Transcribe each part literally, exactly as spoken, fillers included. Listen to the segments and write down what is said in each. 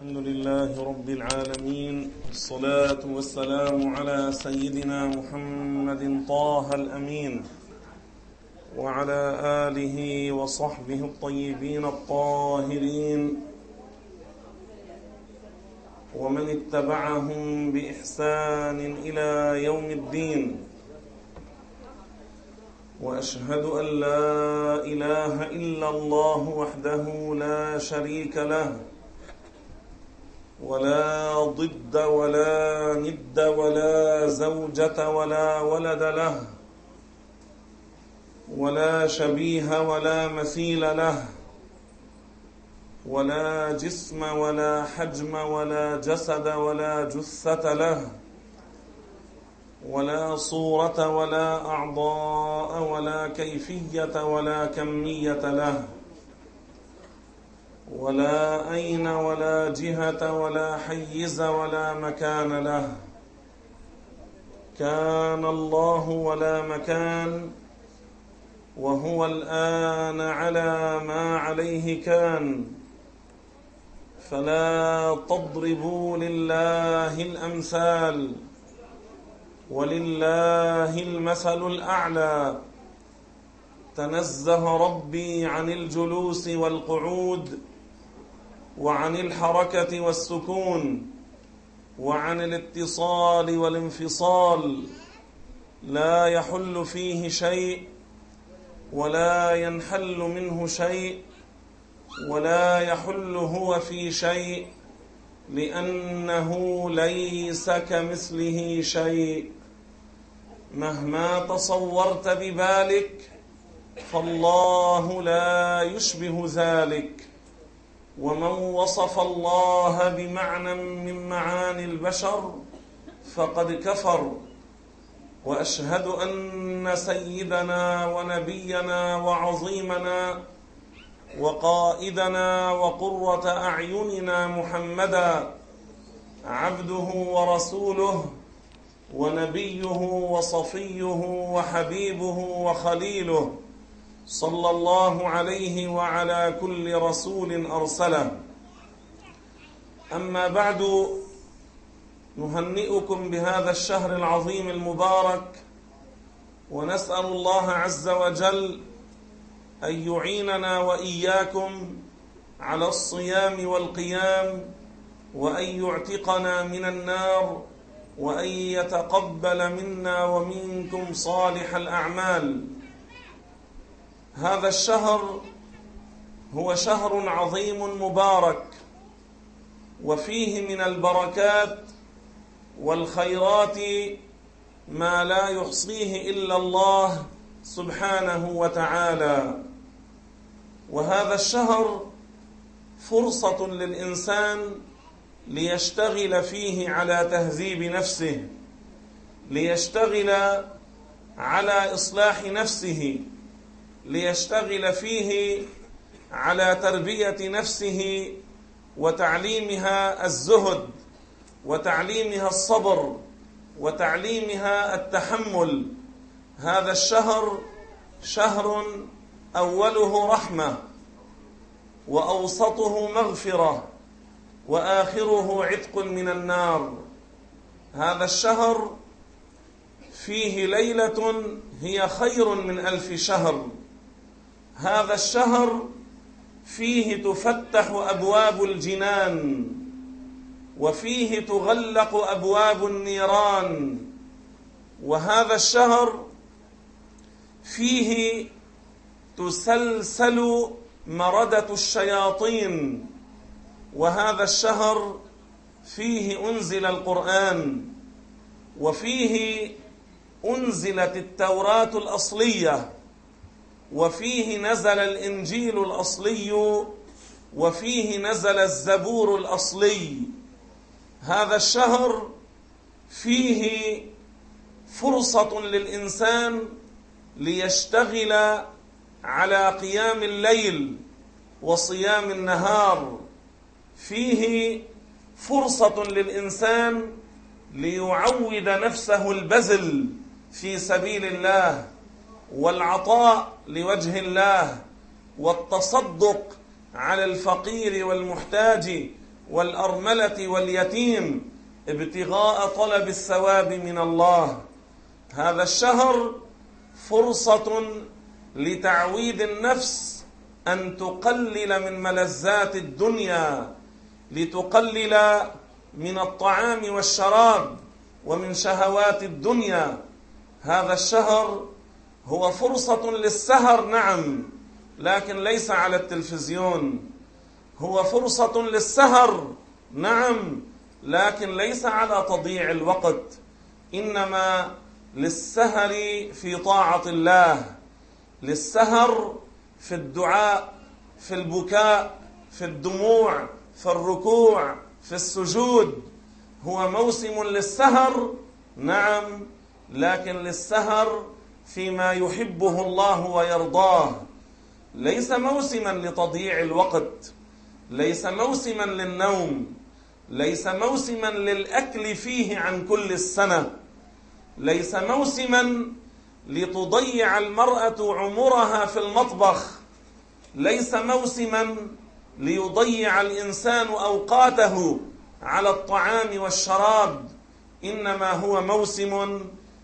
الحمد لله رب العالمين، والصلاة والسلام على سيدنا محمد طه الأمين وعلى آله وصحبه الطيبين الطاهرين ومن اتبعهم بإحسان إلى يوم الدين. وأشهد أن لا إله إلا الله وحده لا شريك له، ولا ضد ولا ند ولا زوجة ولا ولد له، ولا شبيه ولا مثيل له، ولا جسم ولا حجم ولا جسد ولا جثة له، ولا صورة ولا أعضاء ولا كيفية ولا كمية له، ولا أين ولا جهة ولا حيز ولا مكان له. كان الله ولا مكان، وهو الآن على ما عليه كان. فلا تضربوا لله الأمثال، ولله المثل الأعلى. تنزه ربي عن الجلوس والقعود، وعن الحركة والسكون، وعن الاتصال والانفصال. لا يحل فيه شيء، ولا ينحل منه شيء، ولا يحل هو في شيء، لأنه ليس كمثله شيء. مهما تصورت ببالك فالله لا يشبه ذلك. ومن وصف الله بمعنى من معاني البشر فقد كفر. وأشهد أن سيدنا ونبينا وعظيمنا وقائدنا وقرة أعيننا محمدا عبده ورسوله ونبيه وصفيه وحبيبه وخليله، صلى الله عليه وعلى كل رسول أرسله. أما بعد، نهنئكم بهذا الشهر العظيم المبارك، ونسأل الله عز وجل أن يعيننا وإياكم على الصيام والقيام، وأن يعتقنا من النار، وأن يتقبل منا ومنكم صالح الأعمال. هذا الشهر هو شهر عظيم مبارك، وفيه من البركات والخيرات ما لا يحصيه إلا الله سبحانه وتعالى. وهذا الشهر فرصة للإنسان ليشتغل فيه على تهذيب نفسه، ليشتغل على إصلاح نفسه، ليشتغل فيه على تربية نفسه وتعليمها الزهد، وتعليمها الصبر، وتعليمها التحمل. هذا الشهر شهر أوله رحمة، وأوسطه مغفرة، وآخره عتق من النار. هذا الشهر فيه ليلة هي خير من ألف شهر. هذا الشهر فيه تفتح أبواب الجنان، وفيه تغلق أبواب النيران. وهذا الشهر فيه تسلسل مردة الشياطين. وهذا الشهر فيه أنزل القرآن، وفيه أنزلت التوراة الأصلية، وفيه نزل الإنجيل الأصلي، وفيه نزل الزبور الأصلي. هذا الشهر فيه فرصة للإنسان ليشتغل على قيام الليل وصيام النهار. فيه فرصة للإنسان ليعود نفسه البذل في سبيل الله، والعطاء لوجه الله، والتصدق على الفقير والمحتاج والأرملة واليتيم ابتغاء طلب الثواب من الله. هذا الشهر فرصة لتعويد النفس أن تقلل من ملذات الدنيا، لتقلل من الطعام والشراب ومن شهوات الدنيا. هذا الشهر هو فرصة للسهر، نعم، لكن ليس على التلفزيون. هو فرصة للسهر، نعم، لكن ليس على تضييع الوقت، إنما للسهر في طاعة الله، للسهر في الدعاء، في البكاء، في الدموع، في الركوع، في السجود. هو موسم للسهر، نعم، لكن للسهر فيما يحبه الله ويرضاه. ليس موسما لتضييع الوقت، ليس موسما للنوم، ليس موسما للأكل فيه عن كل السنة، ليس موسما لتضيع المرأة عمرها في المطبخ، ليس موسما ليضيع الإنسان أوقاته على الطعام والشراب، إنما هو موسم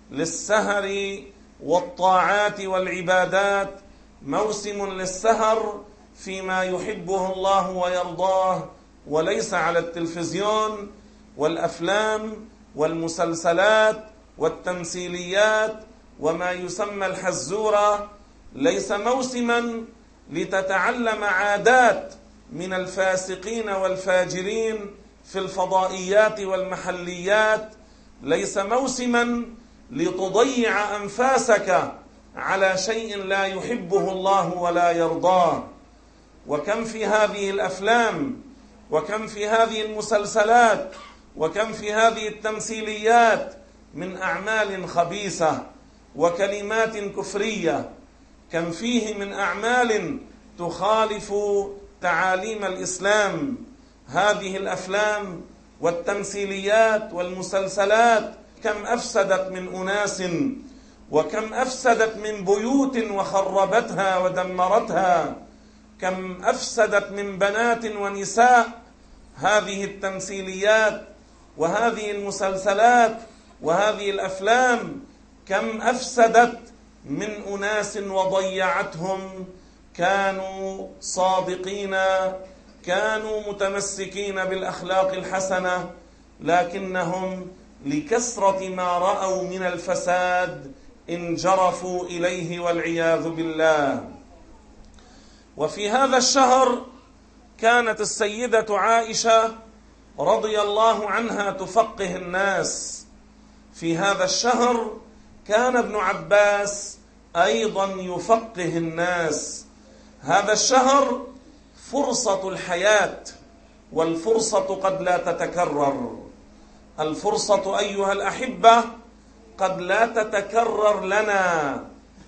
للسهر والطاعات والعبادات، موسم للسهر فيما يحبه الله ويرضاه، وليس على التلفزيون والأفلام والمسلسلات والتمثيليات وما يسمى الحزورة. ليس موسما لتتعلم عادات من الفاسقين والفاجرين في الفضائيات والمحليات، ليس موسما لتضيع أنفاسك على شيء لا يحبه الله ولا يرضاه. وكم في هذه الأفلام، وكم في هذه المسلسلات، وكم في هذه التمثيليات من أعمال خبيثة وكلمات كفرية، كم فيه من أعمال تخالف تعاليم الإسلام. هذه الأفلام والتمثيليات والمسلسلات كم أفسدت من أناس، وكم أفسدت من بيوت وخربتها ودمرتها، كم أفسدت من بنات ونساء. هذه التمثيليات وهذه المسلسلات وهذه الأفلام كم أفسدت من أناس وضيعتهم. كانوا صادقين، كانوا متمسكين بالأخلاق الحسنة، لكنهم لكثرة ما رأوا من الفساد انجرفوا إليه والعياذ بالله. وفي هذا الشهر كانت السيدة عائشة رضي الله عنها تفقه الناس. في هذا الشهر كان ابن عباس أيضا يفقه الناس. هذا الشهر فرصة الحياة، والفرصة قد لا تتكرر. الفرصة أيها الأحبة قد لا تتكرر لنا،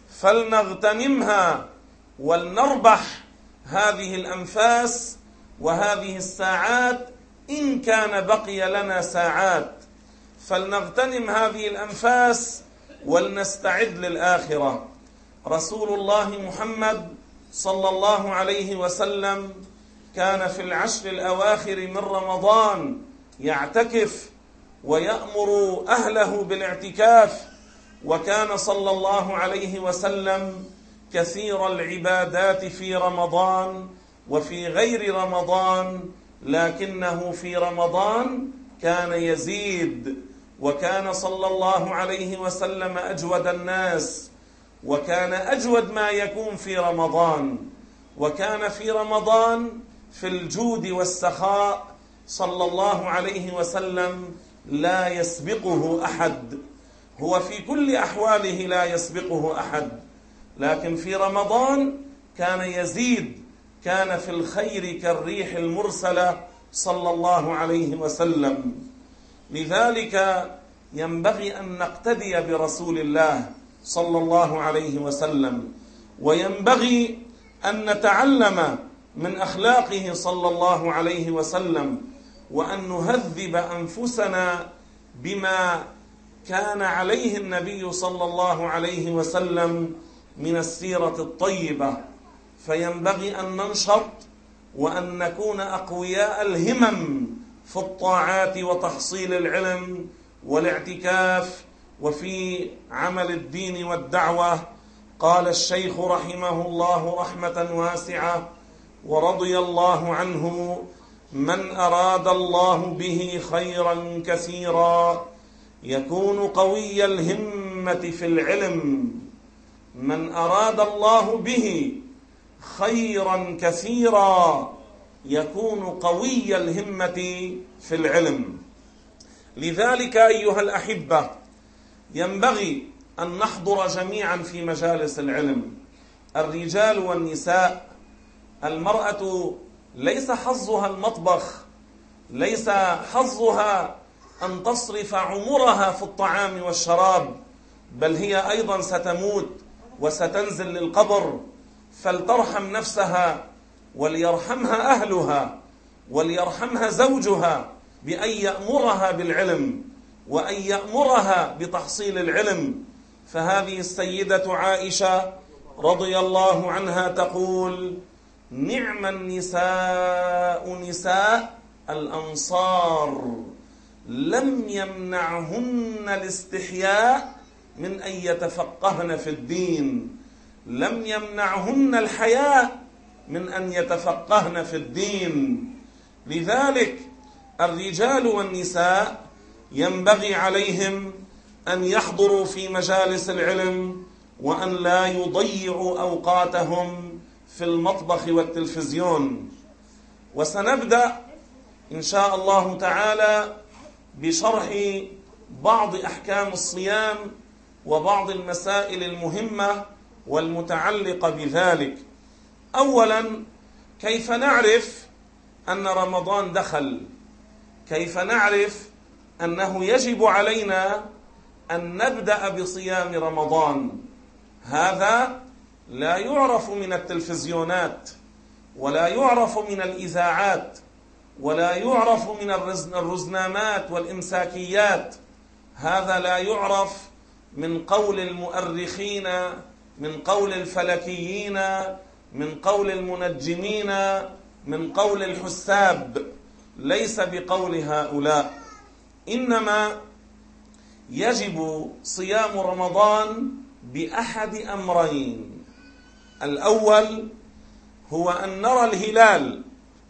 فلنغتنمها ولنربح هذه الأنفاس وهذه الساعات إن كان بقي لنا ساعات. فلنغتنم هذه الأنفاس ولنستعد للآخرة. رسول الله محمد صلى الله عليه وسلم كان في العشر الأواخر من رمضان يعتكف ويأمر أهله بالاعتكاف، وكان صلى الله عليه وسلم كثير العبادات في رمضان وفي غير رمضان، لكنه في رمضان كان يزيد، وكان صلى الله عليه وسلم أجود الناس، وكان أجود ما يكون في رمضان، وكان في رمضان في الجود والسخاء صلى الله عليه وسلم لا يسبقه أحد. هو في كل أحواله لا يسبقه أحد، لكن في رمضان كان يزيد، كان في الخير كالريح المرسلة صلى الله عليه وسلم. لذلك ينبغي أن نقتدي برسول الله صلى الله عليه وسلم، وينبغي أن نتعلم من أخلاقه صلى الله عليه وسلم، وأن نهذب أنفسنا بما كان عليه النبي صلى الله عليه وسلم من السيرة الطيبة. فينبغي أن ننشط وأن نكون أقوياء الهمم في الطاعات وتحصيل العلم والاعتكاف وفي عمل الدين والدعوة. قال الشيخ رحمه الله رحمة واسعة ورضي الله عنه: من أراد الله به خيرا كثيرا يكون قوي الهمة في العلم. من أراد الله به خيرا كثيرا يكون قوي الهمة في العلم. لذلك أيها الأحبة ينبغي أن نحضر جميعا في مجالس العلم، الرجال والنساء. المرأة ليس حظها المطبخ، ليس حظها أن تصرف عمرها في الطعام والشراب، بل هي أيضا ستموت وستنزل للقبر، فلترحم نفسها وليرحمها أهلها وليرحمها زوجها بأن يأمرها بالعلم وأن يأمرها بتحصيل العلم. فهذه السيدة عائشة رضي الله عنها تقول: نعم النساء نساء الأنصار لم يمنعهن الاستحياء من أن يتفقهن في الدين، لم يمنعهن الحياء من أن يتفقهن في الدين. لذلك الرجال والنساء ينبغي عليهم أن يحضروا في مجالس العلم وأن لا يضيعوا أوقاتهم في المطبخ والتلفزيون. وسنبدأ إن شاء الله تعالى بشرح بعض أحكام الصيام وبعض المسائل المهمة والمتعلقة بذلك. أولا، كيف نعرف أن رمضان دخل؟ كيف نعرف أنه يجب علينا أن نبدأ بصيام رمضان؟ هذا لا يعرف من التلفزيونات، ولا يعرف من الإذاعات، ولا يعرف من الرزنامات والإمساكيات. هذا لا يعرف من قول المؤرخين، من قول الفلكيين، من قول المنجمين، من قول الحساب، ليس بقول هؤلاء. إنما يجب صيام رمضان بأحد أمرين. الأول هو أن نرى الهلال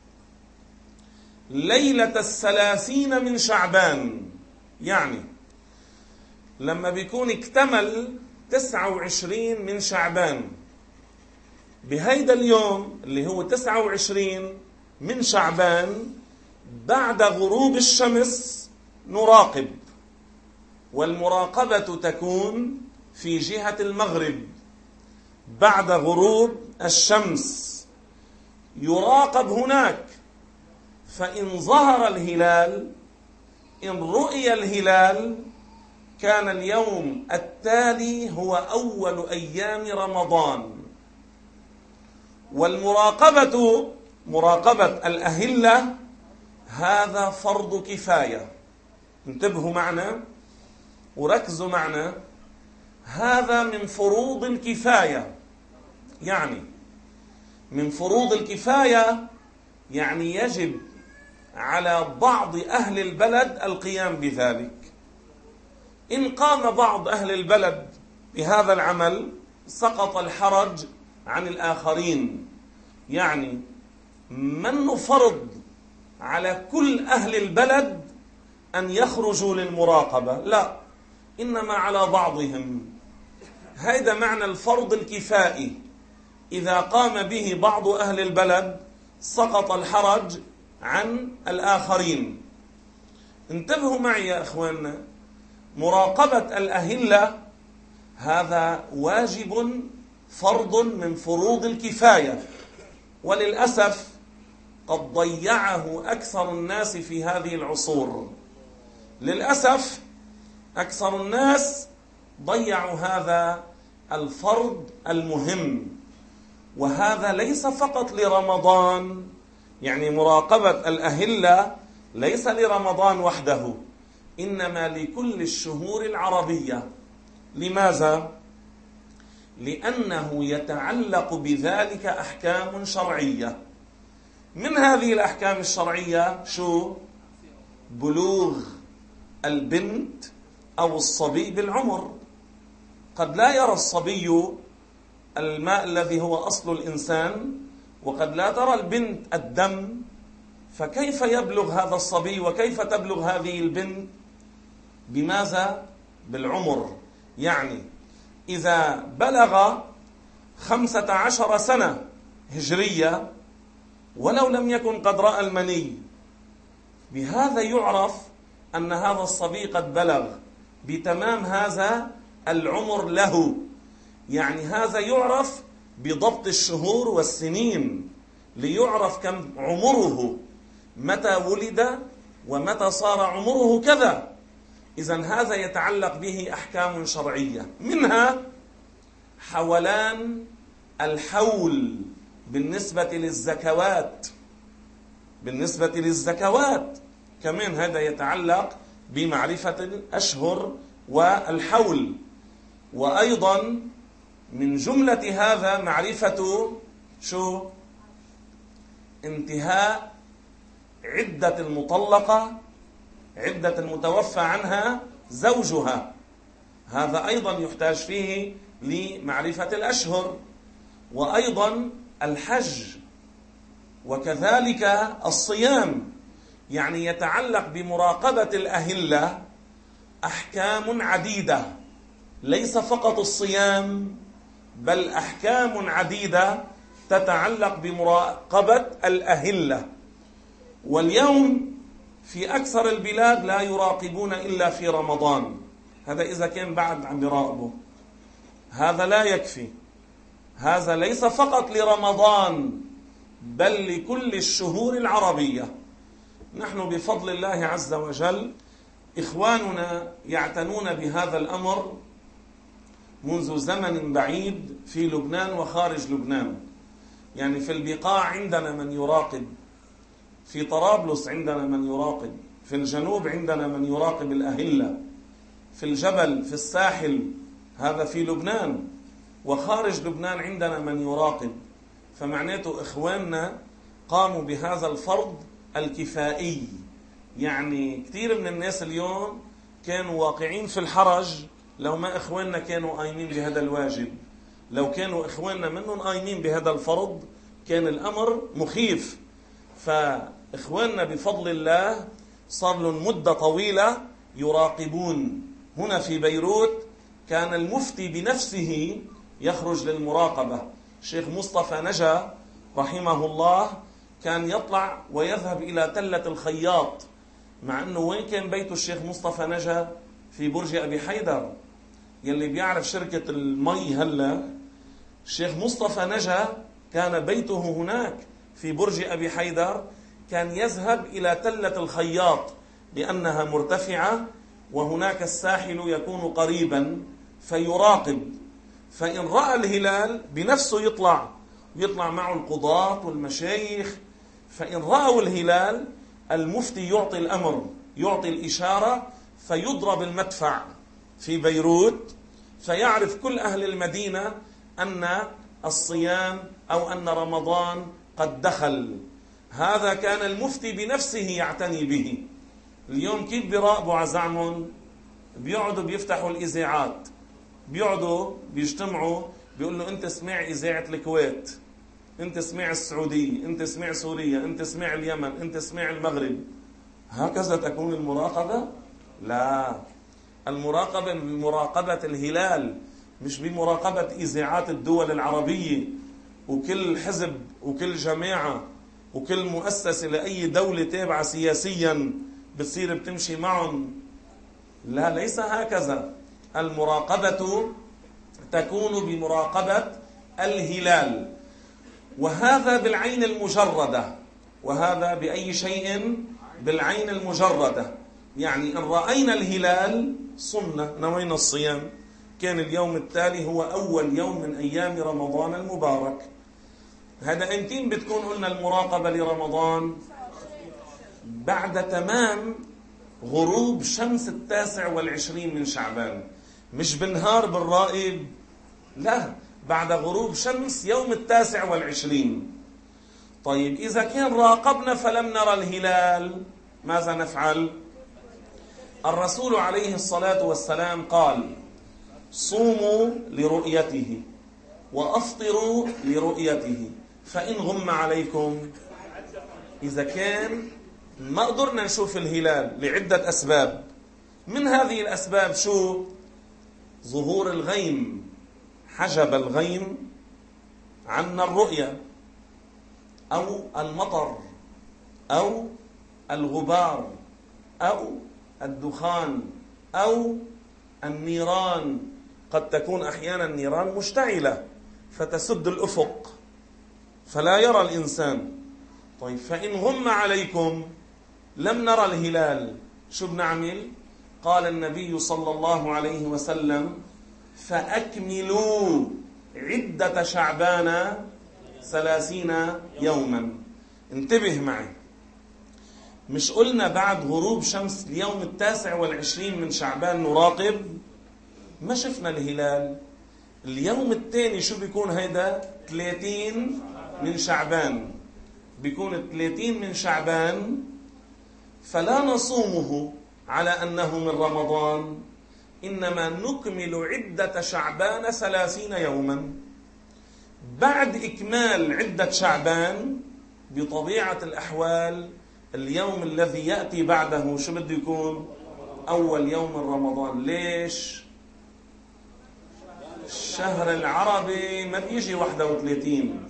ليلة الثلاثين من شعبان، يعني لما بيكون اكتمل تسعة وعشرين من شعبان، بهيدا اليوم اللي هو تسعة وعشرين من شعبان بعد غروب الشمس نراقب، والمراقبة تكون في جهة المغرب بعد غروب الشمس، يراقب هناك. فإن ظهر الهلال، إن رؤي الهلال، كان اليوم التالي هو أول أيام رمضان. والمراقبة، مراقبة الأهلة، هذا فرض كفاية. انتبهوا معنا وركزوا معنا، هذا من فروض الكفاية. يعني من فروض الكفاية يعني يجب على بعض أهل البلد القيام بذلك. إن قام بعض أهل البلد بهذا العمل سقط الحرج عن الآخرين. يعني من فرض على كل أهل البلد أن يخرجوا للمراقبة، لا، إنما على بعضهم. هذا معنى الفرض الكفائي. إذا قام به بعض أهل البلد سقط الحرج عن الآخرين. انتبهوا معي يا أخواننا، مراقبة الأهلة هذا واجب، فرض من فروض الكفاية، وللأسف قد ضيعه أكثر الناس في هذه العصور. للأسف أكثر الناس ضيعوا هذا الفرض المهم. وهذا ليس فقط لرمضان، يعني مراقبة الأهلة ليس لرمضان وحده، إنما لكل الشهور العربية. لماذا؟ لأنه يتعلق بذلك أحكام شرعية. من هذه الأحكام الشرعية شو؟ بلوغ البنت أو الصبي بالعمر. قد لا يرى الصبي الماء الذي هو أصل الإنسان، وقد لا ترى البنت الدم، فكيف يبلغ هذا الصبي وكيف تبلغ هذه البنت؟ بماذا؟ بالعمر. يعني إذا بلغ خمسة عشر سنة هجرية ولو لم يكن قد رأى المني، بهذا يعرف أن هذا الصبي قد بلغ بتمام هذا العمر له. يعني هذا يعرف بضبط الشهور والسنين ليعرف كم عمره، متى ولد ومتى صار عمره كذا. إذن هذا يتعلق به أحكام شرعية، منها حولان الحول بالنسبة للزكوات. بالنسبة للزكوات كمان هذا يتعلق بمعرفة الأشهر والحول. وأيضا من جملة هذا معرفة شو؟ انتهاء عدة المطلقة، عدة المتوفى عنها زوجها، هذا أيضا يحتاج فيه لمعرفة الأشهر. وأيضا الحج، وكذلك الصيام. يعني يتعلق بمراقبة الأهلة أحكام عديدة، ليس فقط الصيام بل أحكام عديدة تتعلق بمراقبة الأهلة. واليوم في أكثر البلاد لا يراقبون إلا في رمضان، هذا إذا كان بعد عم يراقبوا. هذا لا يكفي، هذا ليس فقط لرمضان بل لكل الشهور العربية. نحن بفضل الله عز وجل إخواننا يعتنون بهذا الأمر منذ زمن بعيد في لبنان وخارج لبنان. يعني في البقاع عندنا من يراقب، في طرابلس عندنا من يراقب، في الجنوب عندنا من يراقب الأهلة، في الجبل في الساحل، هذا في لبنان، وخارج لبنان عندنا من يراقب. فمعناته إخواننا قاموا بهذا الفرض الكفائي. يعني كثير من الناس اليوم كانوا واقعين في الحرج لو ما إخواننا كانوا قايمين بهذا الواجب. لو كانوا إخواننا منهم قايمين بهذا الفرض كان الأمر مخيف. فإخواننا بفضل الله صار لهم مدة طويلة يراقبون. هنا في بيروت كان المفتي بنفسه يخرج للمراقبة. الشيخ مصطفى نجا رحمه الله كان يطلع ويذهب إلى تلة الخياط، مع أنه وين كان بيته الشيخ مصطفى نجا؟ في برج أبي حيدر. يلي بيعرف شركة المي هلا، الشيخ مصطفى نجا كان بيته هناك في برج أبي حيدر. كان يذهب إلى تلة الخياط لأنها مرتفعة وهناك الساحل يكون قريبا فيراقب. فإن رأى الهلال بنفسه يطلع يطلع معه القضاة والمشايخ. فإن رأوا الهلال المفتي يعطي الأمر، يعطي الإشارة، فيضرب المدفع في بيروت، فيعرف كل أهل المدينة أن الصيام أو أن رمضان قد دخل. هذا كان المفتي بنفسه يعتني به. اليوم كيف بيراقبوا عزعمهم؟ بيقعدوا بيفتحوا الإذاعات، بيقعدوا بيجتمعوا، بيقول له أنت اسمع إذاعة الكويت، أنت اسمع السعودية، أنت اسمع سوريا، أنت اسمع اليمن، أنت اسمع المغرب. هكذا تكون المراقبة؟ لا، المراقبة بمراقبة الهلال، مش بمراقبة إذاعات الدول العربية وكل حزب وكل جماعة وكل مؤسسة لأي دولة تابعة سياسيا بتصير بتمشي معهم. لا، ليس هكذا. المراقبة تكون بمراقبة الهلال، وهذا بالعين المجردة، وهذا بأي شيء؟ بالعين المجردة. يعني إن رأينا الهلال صمنا، نوينا الصيام، كان اليوم التالي هو أول يوم من أيام رمضان المبارك. هذا أنتين بتكون قلنا المراقبة لرمضان؟ بعد تمام غروب شمس التاسع والعشرين من شعبان، مش بالنهار بالرائب، لا، بعد غروب شمس يوم التاسع والعشرين. طيب إذا كان راقبنا فلم نرى الهلال، ماذا نفعل؟ الرسول عليه الصلاة والسلام قال: صوموا لرؤيته وأفطروا لرؤيته فإن غم عليكم. إذا كان ما قدرنا نشوف الهلال لعدة أسباب، من هذه الأسباب شو؟ ظهور الغيم، حجب الغيم عنا الرؤية، أو المطر، أو الغبار، أو الدخان، أو النيران. قد تكون أحيانا النيران مشتعلة فتسد الأفق فلا يرى الإنسان. طيب فإن غم عليكم لم نرى الهلال شو بنعمل؟ قال النبي صلى الله عليه وسلم: فأكملوا عدة شعبان ثلاثين يوما. انتبه معي، مش قلنا بعد غروب شمس اليوم التاسع والعشرين من شعبان نراقب؟ ما شفنا الهلال. اليوم الثاني شو بيكون هيدا؟ ثلاثين من شعبان، بيكون ثلاثين من شعبان. فلا نصومه على أنه من رمضان، إنما نكمل عدة شعبان ثلاثين يوما. بعد إكمال عدة شعبان بطبيعة الأحوال اليوم الذي يأتي بعده شو بده يكون؟ أول يوم من رمضان. ليش؟ الشهر العربي ما بيجي واحد وثلاثين،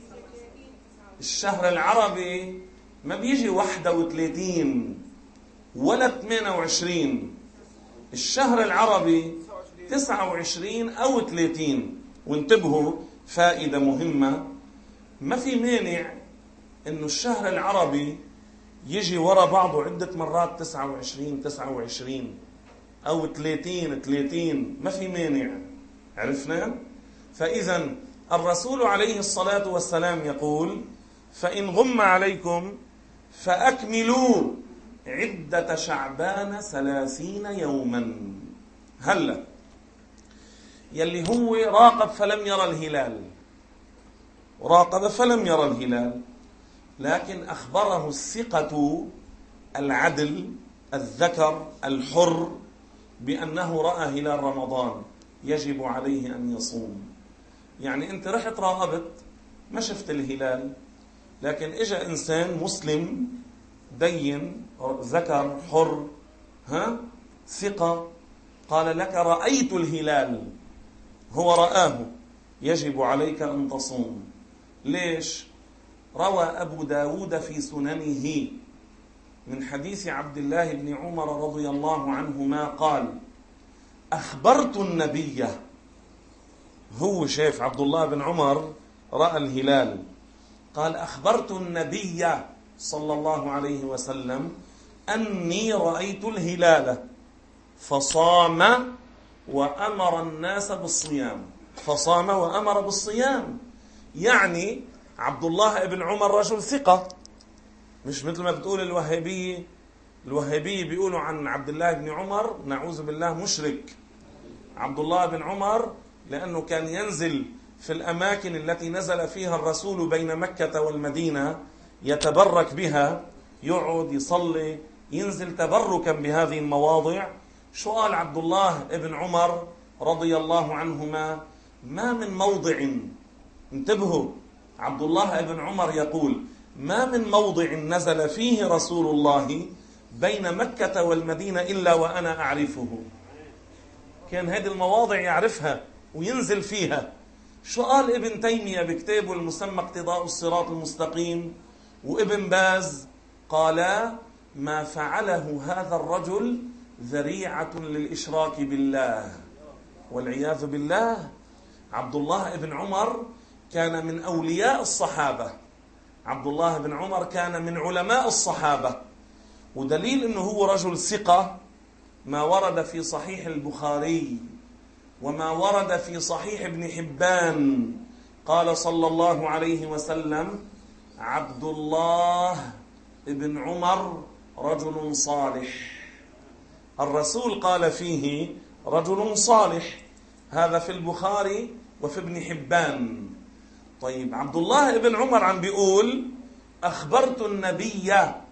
الشهر العربي ما بيجي واحد وثلاثين ولا ثمانية وعشرين، الشهر العربي تسعة وعشرين أو ثلاثين. وانتبهوا فائدة مهمة، ما في مانع إنه الشهر العربي يجي وراء بعضه عدة مرات تسعة وعشرين تسعة وعشرين أو ثلاثين ثلاثين، ما في مانع. عرفنا؟ فإذا الرسول عليه الصلاة والسلام يقول: فإن غم عليكم فأكملوا عدة شعبان ثلاثين يوما. هلا يلي هو راقب فلم يرى الهلال، راقب فلم يرى الهلال، لكن أخبره الثقة العدل الذكر الحر بأنه رأى هلال رمضان، يجب عليه أن يصوم. يعني أنت رحت راقبت ما شفت الهلال، لكن إجا إنسان مسلم دين ذكر حر ها ثقة قال لك رأيت الهلال، هو رآه، يجب عليك أن تصوم. ليش؟ روى أبو داود في سننه من حديث عبد الله بن عمر رضي الله عنهما قال: أخبرت النبي، هو شايف عبد الله بن عمر رأى الهلال، قال: أخبرت النبي صلى الله عليه وسلم أني رأيت الهلال فصام وأمر الناس بالصيام. فصام وأمر بالصيام، يعني عبد الله بن عمر رجل ثقة، مش مثل ما بتقول الوهابية. الوهابية بيقولوا عن عبد الله بن عمر نعوذ بالله مشرك. عبد الله بن عمر لأنه كان ينزل في الأماكن التي نزل فيها الرسول بين مكة والمدينة يتبرك بها، يقعد يصلي، ينزل تبركا بهذه المواضع. شو قال عبد الله بن عمر رضي الله عنهما؟ ما من موضع، انتبهوا، عبد الله بن عمر يقول: ما من موضع نزل فيه رسول الله بين مكة والمدينة إلا وأنا أعرفه. كان هذه المواضع يعرفها وينزل فيها. شو قال ابن تيمية بكتابه المسمى اقتضاء الصراط المستقيم، وابن باز قال: ما فعله هذا الرجل ذريعة للإشراك بالله والعياذ بالله. عبد الله بن عمر كان من أولياء الصحابة، عبد الله بن عمر كان من علماء الصحابة، ودليل أنه هو رجل ثقة ما ورد في صحيح البخاري وما ورد في صحيح ابن حبان. قال صلى الله عليه وسلم: عبد الله بن عمر رجل صالح. الرسول قال فيه رجل صالح، هذا في البخاري وفي ابن حبان. طيب عبد الله بن عمر عم بيقول: أخبرت النبي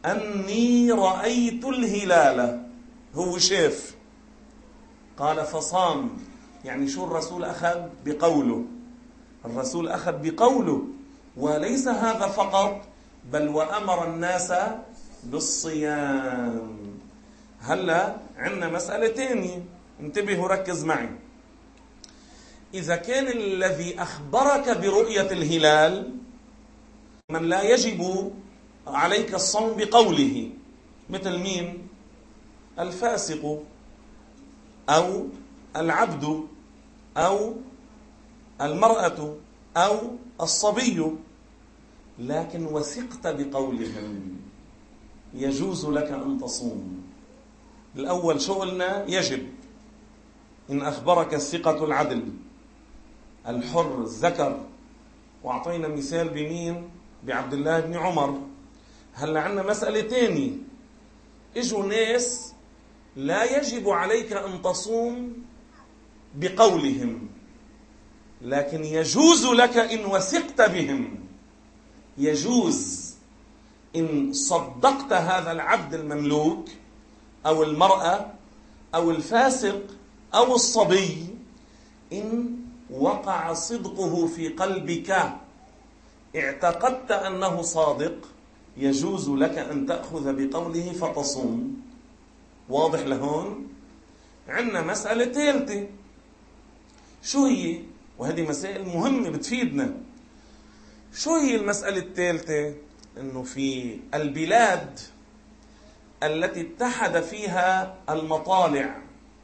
أني رأيت الهلال، هو شاف، قال فصام. يعني شو الرسول أخذ بقوله؟ الرسول أخذ بقوله، وليس هذا فقط، بل وأمر الناس بالصيام. هلا عندنا مسألة تانية، انتبهوا ركز معي. إذا كان الذي أخبرك برؤية الهلال من لا يجب عليك الصوم بقوله، مثل مين؟ الفاسق أو العبد أو المرأة أو الصبي، لكن وثقت بقولهم يجوز لك أن تصوم. الأول شو قلنا؟ يجب إن أخبرك الثقة العدل الحر الذكر، وأعطينا مثال بمين؟ بعبد الله بن عمر. هلا عندنا مسألة تانية، إجوا ناس لا يجب عليك أن تصوم بقولهم، لكن يجوز لك إن وثقت بهم، يجوز إن صدقت هذا العبد المملوك أو المرأة أو الفاسق أو الصبي، إن وقع صدقه في قلبك، اعتقدت أنه صادق، يجوز لك أن تأخذ بقوله فتصوم. واضح لهون؟ عندنا مسألة ثالثة، شو هي؟ وهذه مسائل مهمة بتفيدنا. شو هي المسألة الثالثة؟ إنه في البلاد التي اتحد فيها المطالع،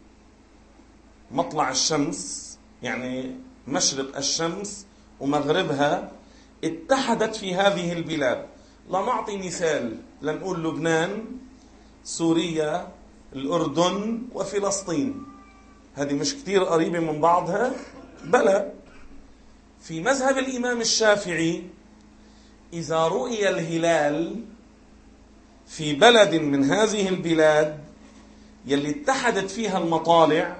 مطلع الشمس يعني مشرق الشمس ومغربها، اتحدت في هذه البلاد. لنعطي مثال، لنقول لبنان، سوريا، الأردن وفلسطين، هذه مش كتير قريبة من بعضها؟ بلى. في مذهب الإمام الشافعي إذا رؤي الهلال في بلد من هذه البلاد يلي اتحدت فيها المطالع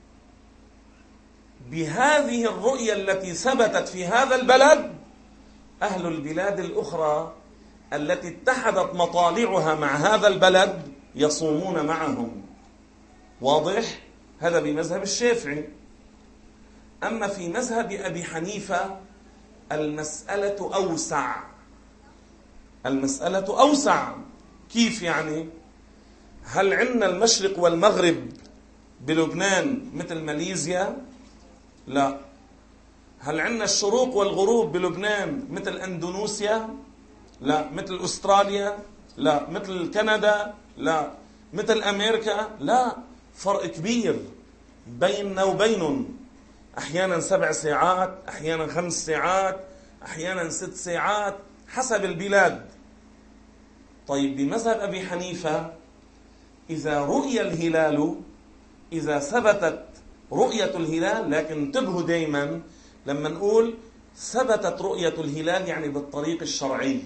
بهذه الرؤية التي ثبتت في هذا البلد، أهل البلاد الأخرى التي اتحدت مطالعها مع هذا البلد يصومون معهم. واضح؟ هذا بمذهب الشافعي. أما في مذهب أبي حنيفة المسألة أوسع. المسألة أوسع. كيف يعني؟ هل عندنا المشرق والمغرب بلبنان مثل ماليزيا؟ لا. هل عندنا الشروق والغروب بلبنان مثل أندونيسيا؟ لا. مثل أستراليا؟ لا. مثل كندا؟ لا. مثل أمريكا؟ لا. فرق كبير بيننا وبينهم، أحيانا سبع ساعات، أحيانا خمس ساعات، أحيانا ست ساعات، حسب البلاد. طيب بمذهب أبي حنيفة إذا رؤي الهلال، إذا ثبتت رؤية الهلال، لكن انتبهوا دائما لما نقول ثبتت رؤية الهلال يعني بالطريق الشرعي،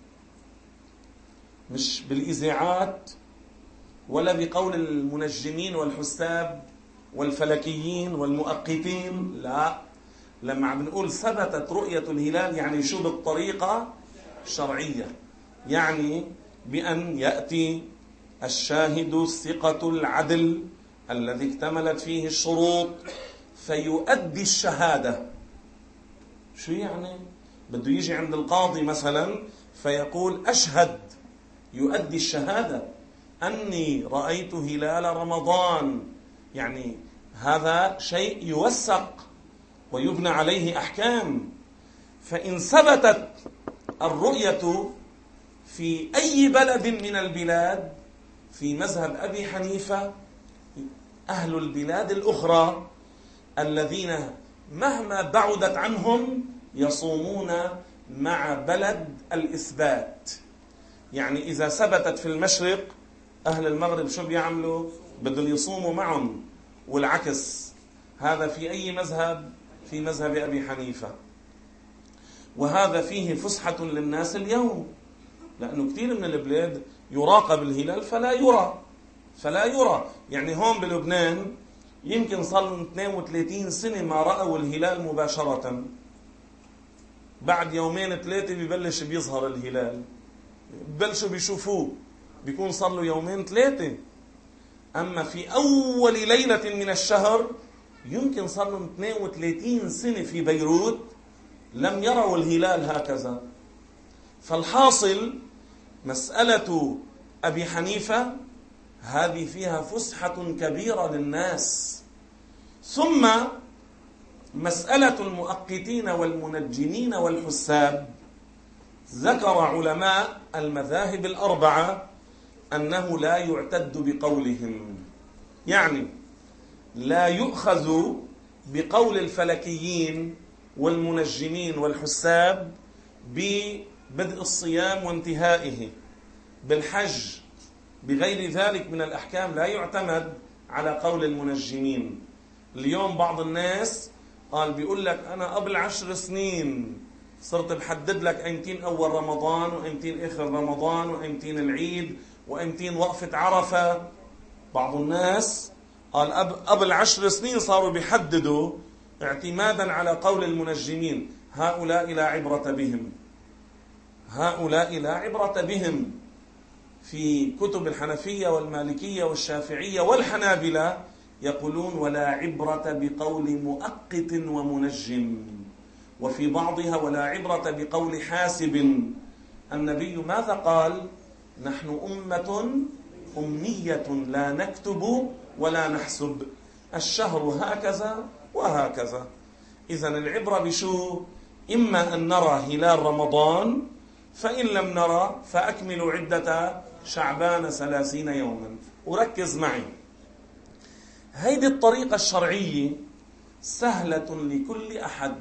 مش بالإذاعات ولا بقول المنجمين والحساب والفلكيين والمؤقتين، لا. لما عم نقول ثبتت رؤية الهلال يعني شو؟ بالطريقة الشرعية، يعني بأن يأتي الشاهد الثقة العدل الذي اكتملت فيه الشروط فيؤدي الشهادة. شو يعني؟ بده يجي عند القاضي مثلا فيقول أشهد، يؤدي الشهادة أني رأيت هلال رمضان، يعني هذا شيء يوثق ويبنى عليه أحكام. فإن ثبتت الرؤية في أي بلد من البلاد في مذهب أبي حنيفة، أهل البلاد الأخرى الذين مهما بعدت عنهم يصومون مع بلد الإثبات. يعني إذا ثبتت في المشرق، أهل المغرب شو بيعملوا؟ بدهم يصوموا معهم، والعكس. هذا في أي مذهب؟ في مذهب أبي حنيفة. وهذا فيه فسحة للناس اليوم، لأنه كثير من البلاد يراقب الهلال فلا يرى فلا يرى يعني هون بلبنان يمكن صار اثنين وثلاثين سنة ما رأوا الهلال مباشرة، بعد يومين ثلاثة ببلش بيظهر الهلال، ببلشوا بيشوفوه بيكون صار له يومين ثلاثة. أما في أول ليلة من الشهر يمكن صار لهم اثنين وثلاثين سنة في بيروت لم يروا الهلال هكذا. فالحاصل مسألة أبي حنيفة هذه فيها فسحة كبيرة للناس. ثم مسألة المؤقتين والمنجمين والحساب، ذكر علماء المذاهب الأربعة أنه لا يعتد بقولهم، يعني لا يؤخذ بقول الفلكيين والمنجمين والحساب ببدء الصيام وانتهائه، بالحج بغير ذلك من الأحكام لا يعتمد على قول المنجمين. اليوم بعض الناس قال بيقول لك أنا قبل عشر سنين صرت بحدد لك أيمتين أول رمضان وأيمتين آخر رمضان وأيمتين العيد وأيمتين وقفة عرفة. بعض الناس قال قبل عشر سنين صاروا بيحددوا اعتمادا على قول المنجمين. هؤلاء لا عبرة بهم، هؤلاء لا عبرة بهم. في كتب الحنفية والمالكية والشافعية والحنابلة يقولون ولا عبرة بقول مؤقت ومنجم، وفي بعضها ولا عبرة بقول حاسب. النبي ماذا قال؟ نحن أمة أمية لا نكتب ولا نحسب، الشهر هكذا وهكذا. إذن العبرة بشو؟ إما أن نرى هلال رمضان، فإن لم نرى فأكملوا عدة شعبان ثلاثين يوما. وركز معي، هيدي الطريقة الشرعية سهلة لكل أحد،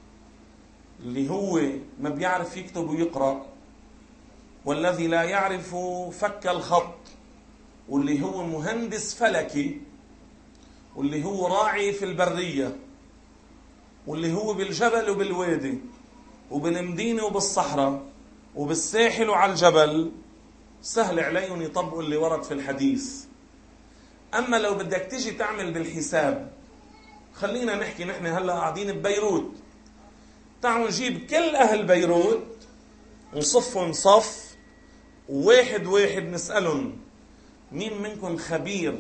اللي هو ما بيعرف يكتب ويقرأ، والذي لا يعرف فك الخط، واللي هو مهندس فلكي، واللي هو راعي في البرية، واللي هو بالجبل وبالوادي وبالمدينة وبالصحراء وبالساحل وعلى الجبل. سهل عليهم يطبقوا اللي ورد في الحديث. أما لو بدك تيجي تعمل بالحساب، خلينا نحكي نحن هلأ قاعدين ببيروت، تعالوا نجيب كل أهل بيروت نصفهم صف، وواحد واحد نسألهم مين منكم خبير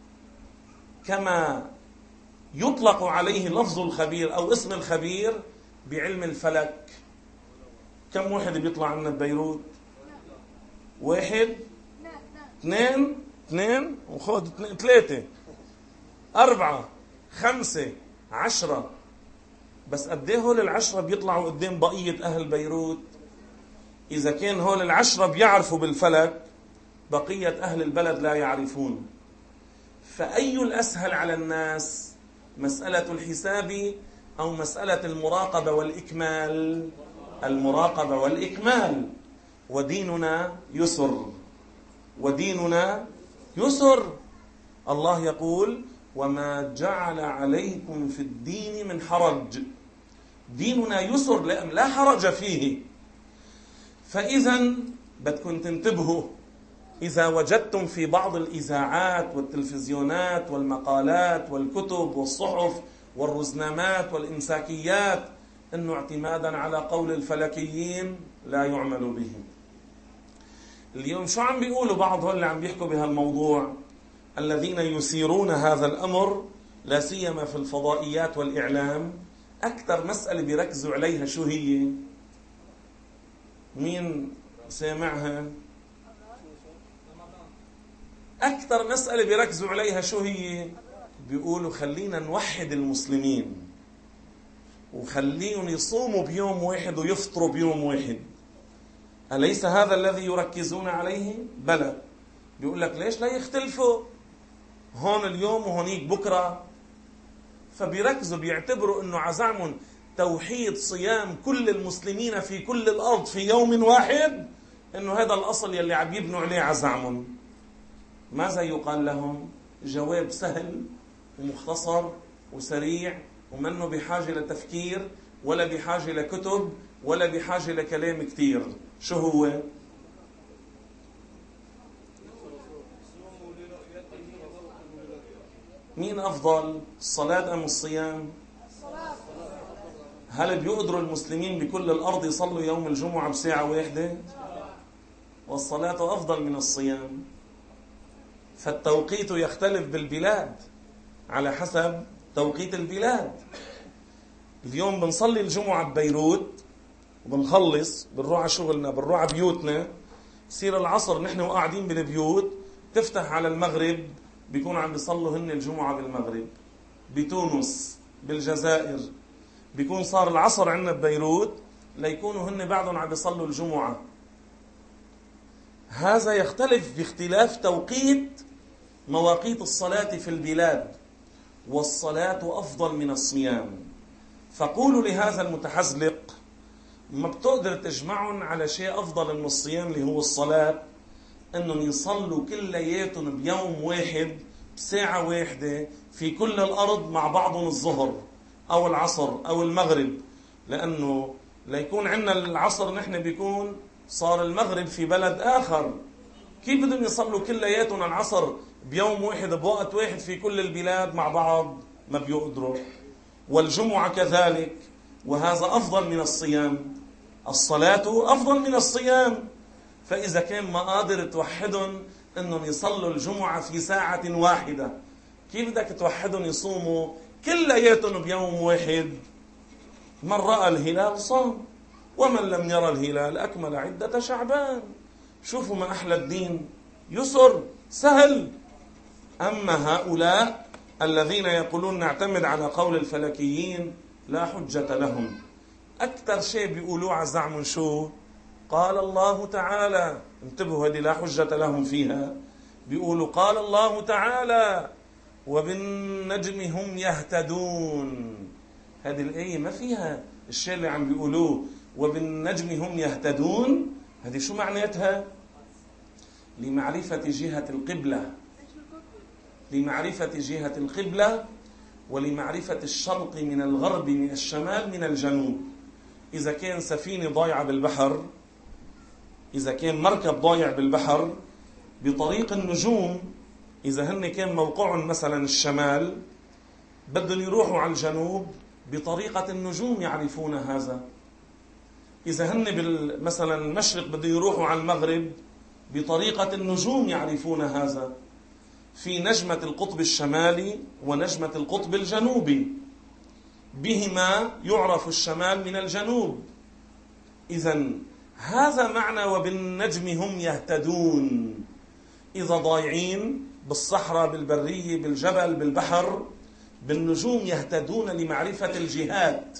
كما يطلق عليه لفظ الخبير أو اسم الخبير بعلم الفلك. كم واحد بيطلع عنا ببيروت؟ واحد، اثنين، اثنين وخذ اثنين، ثلاثة، أربعة، خمسة، عشرة. بس قد ايه هول العشرة بيطلعوا قدام بقية أهل بيروت؟ إذا كان هول العشرة بيعرفوا بالفلك، بقية أهل البلد لا يعرفون. فأي الأسهل على الناس، مسألة الحساب أو مسألة المراقبة والإكمال؟ المراقبة والإكمال. وديننا يسر، وديننا يسر. الله يقول وما جعل عليكم في الدين من حرج. ديننا يسر لا حرج فيه. فإذا بدكم تنتبهوا، إذا وجدتم في بعض الإذاعات والتلفزيونات والمقالات والكتب والصحف والرزنامات والإمساكيات أنه اعتمادا على قول الفلكيين لا يعمل به. اليوم شو عم بيقولوا بعض هول اللي عم بيحكوا بهالموضوع؟ الذين يثيرون هذا الأمر لا سيما في الفضائيات والإعلام، أكثر مسألة بيركزوا عليها شو هي؟ مين سامعها؟ أكثر مسألة بيركزوا عليها شو هي؟ بيقولوا خلينا نوحد المسلمين وخليهم يصوموا بيوم واحد ويفطروا بيوم واحد. أليس هذا الذي يركزون عليه؟ بلى. بيقول لك ليش لا يختلفوا؟ هون اليوم وهونيك بكرة. فبيركزوا، بيعتبروا أنه عزعم توحيد صيام كل المسلمين في كل الأرض في يوم واحد، أنه هذا الأصل يلي عم يبنوا عليه عزعم. ماذا يقال لهم؟ جواب سهل ومختصر وسريع، ومنه بحاجة لتفكير ولا بحاجة لكتب ولا بحاجة لكلام كتير. شو هو؟ مين أفضل، الصلاة أم الصيام؟ هل بيقدروا المسلمين بكل الأرض يصلوا يوم الجمعة بساعة واحدة؟ والصلاة أفضل من الصيام. فالتوقيت يختلف بالبلاد على حسب توقيت البلاد. اليوم بنصلي الجمعة ببيروت وبنخلص بنروح على شغلنا، بنروح على بيوتنا، يصير العصر نحن وقاعدين بالبيوت، تفتح على المغرب بيكون عم بيصلوا هن الجمعة بالمغرب. بتونس، بالجزائر بيكون صار العصر عندنا ببيروت ليكونوا هن بعضهم عم بيصلوا الجمعة. هذا يختلف باختلاف توقيت مواقيت الصلاة في البلاد. والصلاة أفضل من الصيام. فقولوا لهذا المتحزلق ما بتقدر تجمعهم على شيء أفضل من الصيام اللي هو الصلاة، أنهم يصلوا كلياتهم بيوم واحد بساعة واحدة في كل الأرض مع بعضهم الظهر أو العصر أو المغرب. لأنه ليكون عندنا العصر نحن بيكون صار المغرب في بلد آخر، كيف بدهم يصلوا كلياتهم العصر بيوم واحد بوقت واحد في كل البلاد مع بعض؟ ما بيقدروا. والجمعة كذلك. وهذا أفضل من الصيام. الصلاة أفضل من الصيام. فإذا كان ما قادر توحدهم أنهم يصلوا الجمعة في ساعة واحدة، كيف بدك توحدهم يصوموا كلياتهم بيوم واحد؟ من رأى الهلال صام، ومن لم يرى الهلال أكمل عدة شعبان. شوفوا ما أحلى الدين، يسر سهل. أما هؤلاء الذين يقولون نعتمد على قول الفلكيين لا حجة لهم، أكثر شيء بيقولوه على زعم شو؟ قال الله تعالى. انتبهوا، هذه لا حجة لهم فيها. بيقولوا قال الله تعالى وبالنجم هم يهتدون. هذه الآية ما فيها الشيء اللي عم بيقولوه وبالنجم هم يهتدون. هذه شو معناتها؟ لمعرفة جهة القبلة، لمعرفة جهة القبلة ولمعرفة الشرق من الغرب من الشمال من الجنوب. إذا كان سفينة ضايعة بالبحر، إذا كان مركب ضايع بالبحر بطريق النجوم، إذا هن كان موقعهم مثلا الشمال بدهم يروحوا على الجنوب بطريقة النجوم يعرفون هذا. إذا هن مثلا المشرق بدهم يروحوا على المغرب بطريقة النجوم يعرفون هذا. في نجمة القطب الشمالي ونجمة القطب الجنوبي، بهما يعرف الشمال من الجنوب. إذن هذا معنى وبالنجم هم يهتدون. إذا ضايعين بالصحراء بالبرية بالجبل بالبحر، بالنجوم يهتدون لمعرفة الجهات.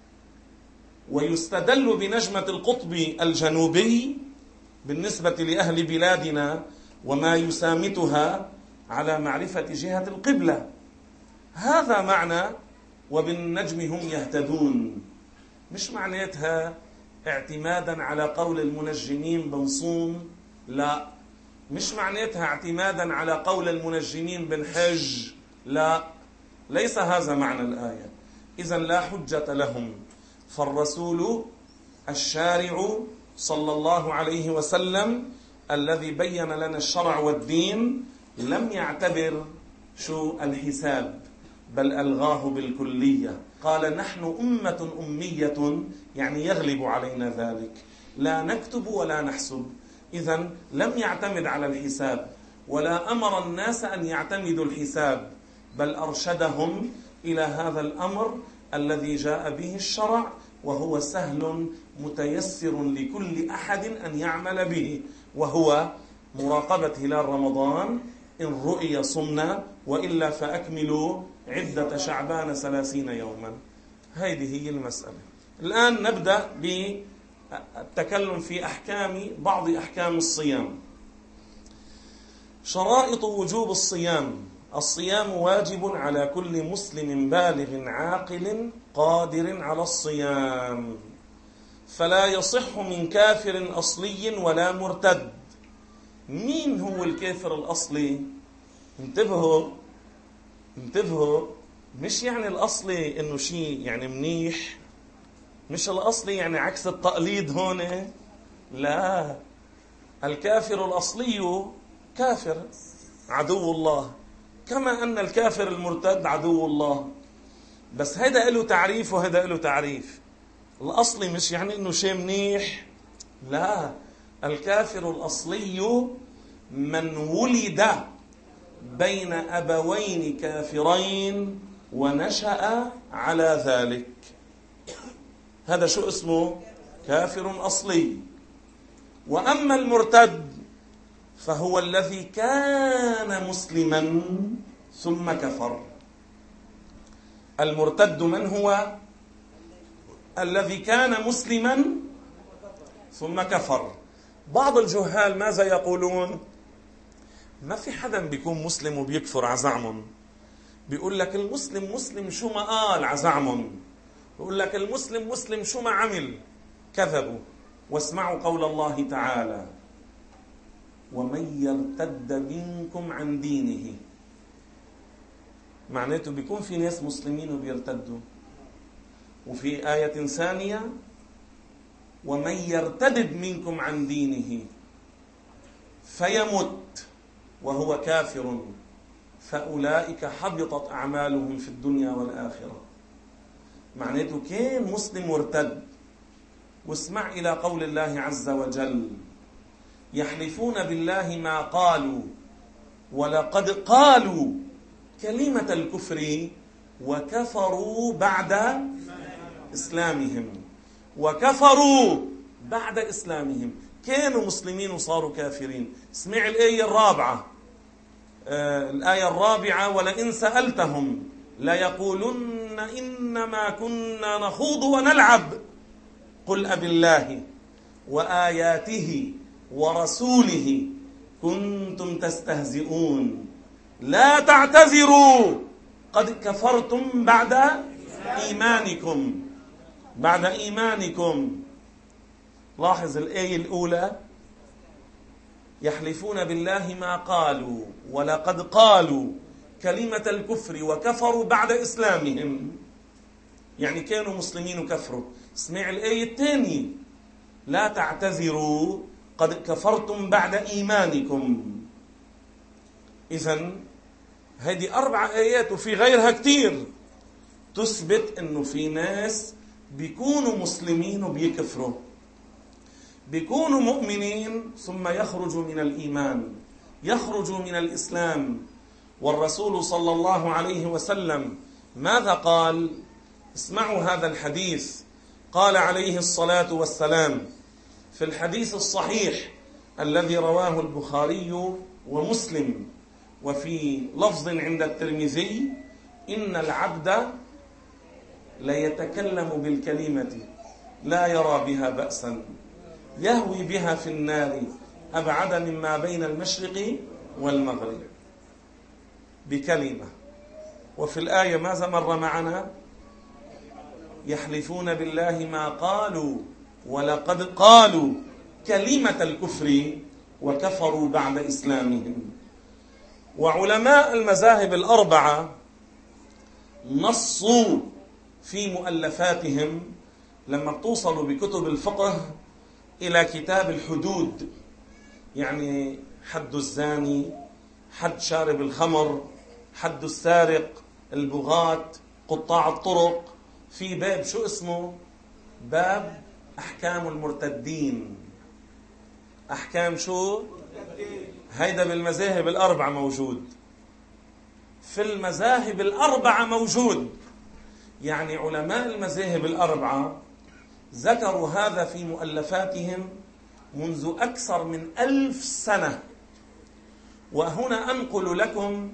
ويستدل بنجمة القطب الجنوبي بالنسبة لأهل بلادنا وما يسامتها على معرفة جهة القبلة. هذا معنى وبالنجم هم يهتدون. مش معناتها اعتمادا على قول المنجمين بنصوم، لا. مش معناتها اعتمادا على قول المنجمين بنحج، لا. ليس هذا معنى الآية. إذن لا حجة لهم. فالرسول الشارع صلى الله عليه وسلم الذي بين لنا الشرع والدين لم يعتبر شو الحساب، بل ألغاه بالكلية. قال نحن أمة أمية، يعني يغلب علينا ذلك، لا نكتب ولا نحسب. إذن لم يعتمد على الحساب ولا أمر الناس أن يعتمدوا الحساب، بل أرشدهم إلى هذا الأمر الذي جاء به الشرع، وهو سهل متيسر لكل أحد أن يعمل به، وهو مراقبة هلال رمضان. إن رؤي صمنا، وإلا فأكملوا عدة شعبان ثلاثين يوما. هذه هي المسألة. الآن نبدأ بالتكلم في أحكام بعض أحكام الصيام. شرائط وجوب الصيام. الصيام واجب على كل مسلم بالغ عاقل قادر على الصيام، فلا يصح من كافر أصلي ولا مرتد. مين هو الكافر الأصلي؟ انتبهوا انتبهوا مش يعني الأصلي إنه شيء يعني منيح، مش الأصلي يعني عكس التقليد هون، لا. الكافر الأصلي كافر عدو الله، كما أن الكافر المرتد عدو الله. بس هذا له تعريف وهذا له تعريف. الأصلي مش يعني إنه شيء منيح، لا. الكافر الأصلي من ولد بين أبوين كافرين ونشأ على ذلك، هذا شو اسمه؟ كافر أصلي. وأما المرتد فهو الذي كان مسلما ثم كفر. المرتد من هو؟ الذي كان مسلما ثم كفر. بعض الجهال ماذا يقولون؟ ما في حدا بيكون مسلم وبيكفر عزعمهم. بيقول لك المسلم مسلم شو ما قال عزعمهم، بيقول لك المسلم مسلم شو ما عمل. كذبوا. واسمعوا قول الله تعالى: ومن يرتد منكم عن دينه. معناته بيكون في ناس مسلمين وبيرتدوا. وفي آية ثانية: ومن يرتد منكم عن دينه فيمت وهو كافر فأولئك حبطت أعمالهم في الدنيا والآخرة. معناته كان مسلم وارتد. واسمع إلى قول الله عز وجل: يحلفون بالله ما قالوا ولقد قالوا كلمة الكفر وكفروا بعد إسلامهم. وكفروا بعد إسلامهم، كانوا مسلمين وصاروا كافرين. اسمع الآية الرابعة، آه الآية الرابعة: ولئن سألتهم ليقولن إنما كنا نخوض ونلعب قل أب الله وآياته ورسوله كنتم تستهزئون لا تعتذروا قد كفرتم بعد إيمانكم. بعد إيمانكم. لاحظ الآية الأولى: يحلفون بالله ما قالوا ولقد قالوا كلمة الكفر وكفروا بعد إسلامهم، يعني كانوا مسلمين وكفروا. اسمع الآية الثانية: لا تعتذروا قد كفرتم بعد إيمانكم. إذن هذه أربع آيات وفي غيرها كتير تثبت أنه في ناس بيكونوا مسلمين وبيكفروا، بيكونوا مؤمنين ثم يخرجوا من الإيمان، يخرجوا من الإسلام. والرسول صلى الله عليه وسلم ماذا قال؟ اسمعوا هذا الحديث. قال عليه الصلاة والسلام في الحديث الصحيح الذي رواه البخاري ومسلم وفي لفظ عند الترمذي: إن العبد ليتكلم بالكلمة لا يرى بها بأسا يهوي بها في النار أبعد مما بين المشرق والمغرب. بكلمة. وفي الآية ماذا مر معنا؟ يحلفون بالله ما قالوا ولقد قالوا كلمة الكفر وكفروا بعد إسلامهم. وعلماء المذاهب الأربعة نصوا في مؤلفاتهم لما توصلوا بكتب الفقه إلى كتاب الحدود، يعني حد الزاني، حد شارب الخمر، حد السارق، البغاة، قطاع الطرق، في باب شو اسمه؟ باب أحكام المرتدين. أحكام شو؟ هيدا بالمذاهب الأربعة موجود، في المذاهب الأربعة موجود. يعني علماء المذاهب الأربعة ذكروا هذا في مؤلفاتهم منذ أكثر من ألف سنة. وهنا أنقل لكم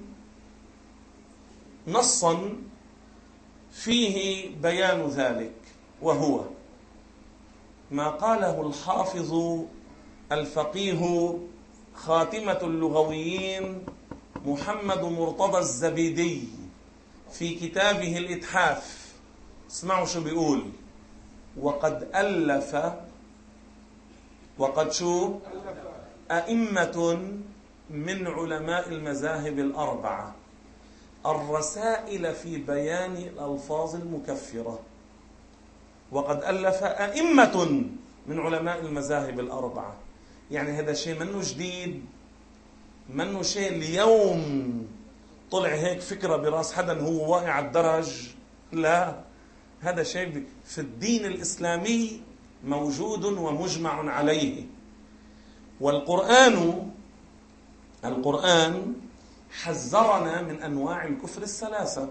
نصا فيه بيان ذلك، وهو ما قاله الحافظ الفقيه خاتمة اللغويين محمد مرتضى الزبيدي في كتابه الإتحاف. اسمعوا شو بيقول: وقد ألف وقد شو أئمة من علماء المذاهب الأربعة الرسائل في بيان الألفاظ المكفرة. وقد ألف أئمة من علماء المذاهب الأربعة، يعني هذا شيء منه جديد، منه شيء اليوم طلع هيك فكرة براس حدا هو واقع على الدرج. لا، هذا شيء في الدين الإسلامي موجود ومجمع عليه. والقرآن القرآن حذرنا من أنواع الكفر الثلاثة.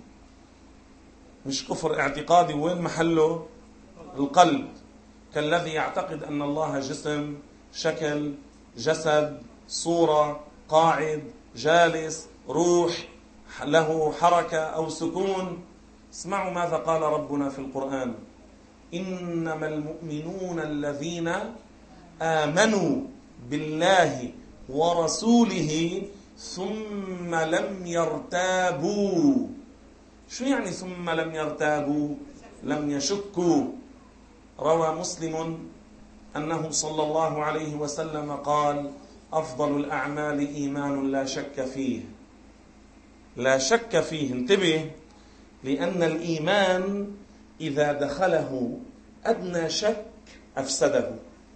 مش كفر اعتقادي وين محله؟ القلب، كالذي يعتقد أن الله جسم، شكل، جسد، صورة، قاعد، جالس، روح، له حركة أو سكون. اسمعوا ماذا قال ربنا في القرآن: إنما المؤمنون الذين آمنوا بالله ورسوله ثم لم يرتابوا. شو يعني ثم لم يرتابوا؟ لم يشكوا. روى مسلم أنه صلى الله عليه وسلم قال: أفضل الأعمال إيمان لا شك فيه. لا شك فيه، انتبه، لأن الإيمان إذا دخله أدنى شك أفسده.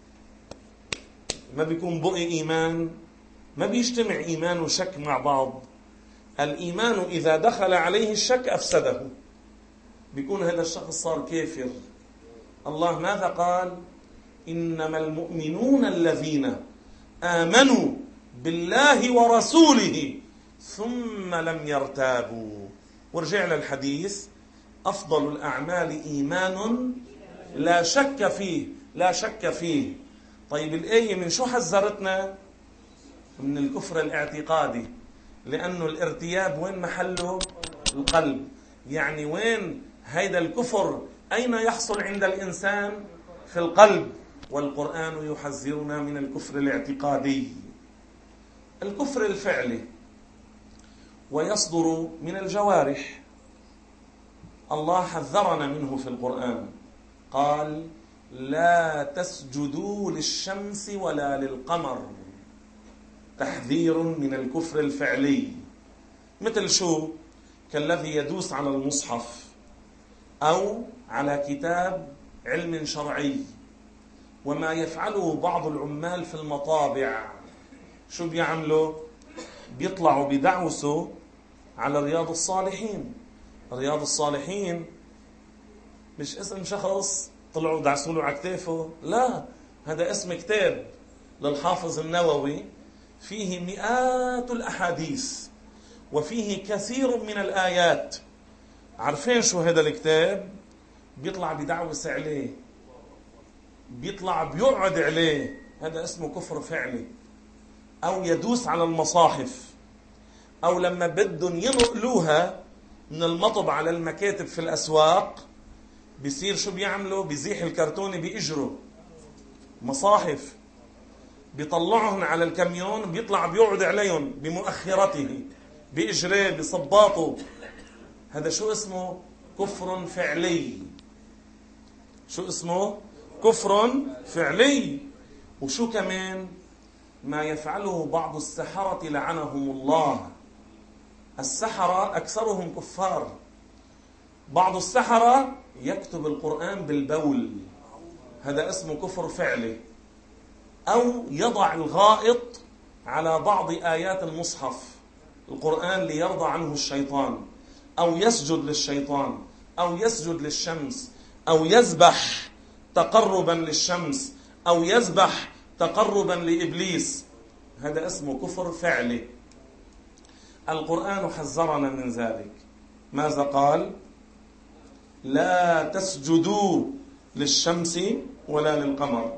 ما بيكون بقي إيمان، ما بيجتمع إيمان وشك مع بعض. الإيمان إذا دخل عليه الشك أفسده، بيكون هذا الشخص صار كافر. الله ماذا قال؟ إنما المؤمنون الذين آمنوا بالله ورسوله ثم لم يرتابوا. ورجع للحديث: أفضل الأعمال إيمان لا شك فيه. لا شك فيه. طيب الآية من شو حذرتنا؟ من الكفر الاعتقادي، لأنه الارتياب وين محله؟ القلب. يعني وين هيدا الكفر؟ أين يحصل عند الإنسان؟ في القلب. والقرآن يحذرنا من الكفر الاعتقادي. الكفر الفعلي ويصدر من الجوارح، الله حذرنا منه في القرآن، قال: لا تسجدوا للشمس ولا للقمر. تحذير من الكفر الفعلي. مثل شو؟ كالذي يدوس على المصحف أو على كتاب علم شرعي. وما يفعله بعض العمال في المطابع، شو بيعملوا؟ بيطلعوا بدعوسوا على رياض الصالحين. رياض الصالحين مش اسم شخص طلعوا دعسوا له على كتافه، لا، هذا اسم كتاب للحافظ النووي، فيه مئات الأحاديث وفيه كثير من الآيات. عارفين شو هذا الكتاب؟ بيطلع بدعوس عليه، بيطلع بيقعد عليه. هذا اسمه كفر فعلي. أو يدوس على المصاحف، أو لما بدهم ينقلوها من المطب على المكاتب في الأسواق بيصير شو بيعملوا؟ بيزيح الكرتونة بإجره مصاحف، بيطلعهم على الكاميون، بيطلع بيقعد عليهم بمؤخرته بإجريه بصباطه. هذا شو اسمه؟ كفر فعلي. شو اسمه؟ كفر فعلي. وشو كمان؟ ما يفعله بعض السحرة لعنهم الله. السحرة أكثرهم كفار. بعض السحرة يكتب القرآن بالبول، هذا اسمه كفر فعلي. أو يضع الغائط على بعض آيات المصحف القرآن ليرضى عنه الشيطان، أو يسجد للشيطان، أو يسجد للشمس، أو يذبح تقربا للشمس، أو يذبح تقربا لإبليس. هذا اسمه كفر فعلي. القرآن حذرنا من ذلك. ماذا قال؟ لا تسجدوا للشمس ولا للقمر.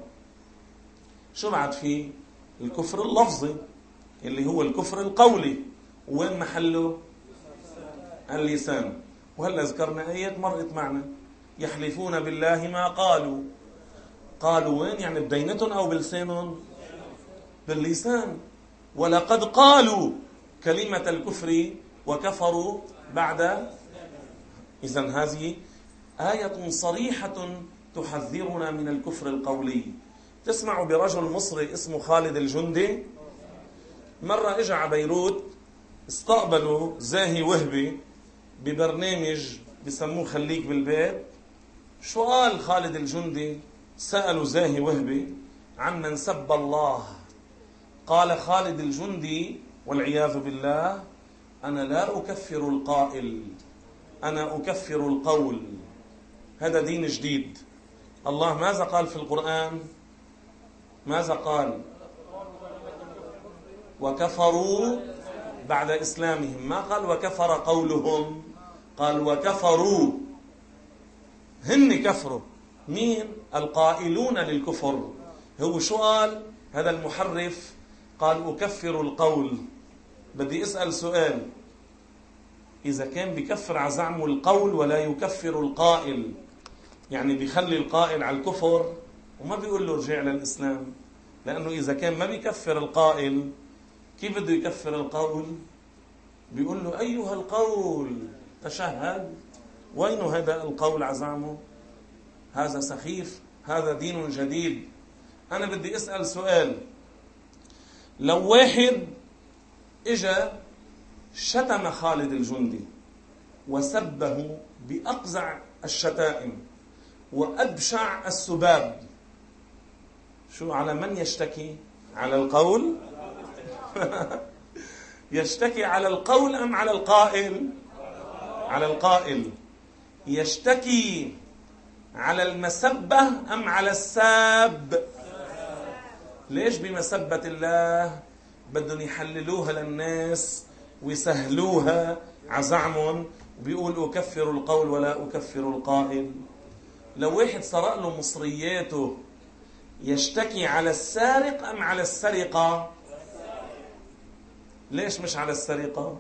شو بعد فيه؟ الكفر اللفظي اللي هو الكفر القولي. وين محله؟ اللسان. وهلا ذكرنا آية مرت معنا: يحلفون بالله ما قالوا. قالوا وين؟ يعني بدينتهم أو بلسانهم؟ باللسان. ولقد قالوا كلمة الكفر وكفروا بعد. إذن هذه آية صريحة تحذرنا من الكفر القولي. تسمع برجل مصري اسمه خالد الجندي، مرة اجى على بيروت، استقبلوا زاهي وهبي ببرنامج بسموه خليك بالبيت. شو قال خالد الجندي؟ سألوا زاهي وهبي عن من سب الله. قال خالد الجندي والعياذ بالله: أنا لا أكفر القائل، أنا أكفر القول. هذا دين جديد. الله ماذا قال في القرآن؟ ماذا قال؟ وكفروا بعد إسلامهم، ما قال وكفر قولهم، قال وكفروا، هن كفروا. مين؟ القائلون للكفر. هو شو قال هذا المحرف؟ قال أكفر القول. بدي أسأل سؤال، إذا كان بكفر عزعمه القول ولا يكفر القائل، يعني بيخلي القائل على الكفر وما بيقول له رجع للإسلام، لأنه إذا كان ما بيكفر القائل كيف بده يكفر القول؟ بيقول له أيها القول تشهد. وين هذا القول عزعمه؟ هذا سخيف، هذا دين جديد. أنا بدي أسأل سؤال، لو واحد إجا شتم خالد الجندي وسبه بأقزع الشتائم وأبشع السباب، شو على من يشتكي؟ على القول؟ يشتكي على القول أم على القائل؟ على القائل. يشتكي على المسبة أم على الساب؟ ليش بمسبة الله بدهم يحللوها للناس ويسهلوها عزعمهم، وبيقول أكفر القول ولا أكفر القائل؟ لو واحد سرق له مصرياته يشتكي على السارق أم على السرقة؟ ليش مش على السرقة؟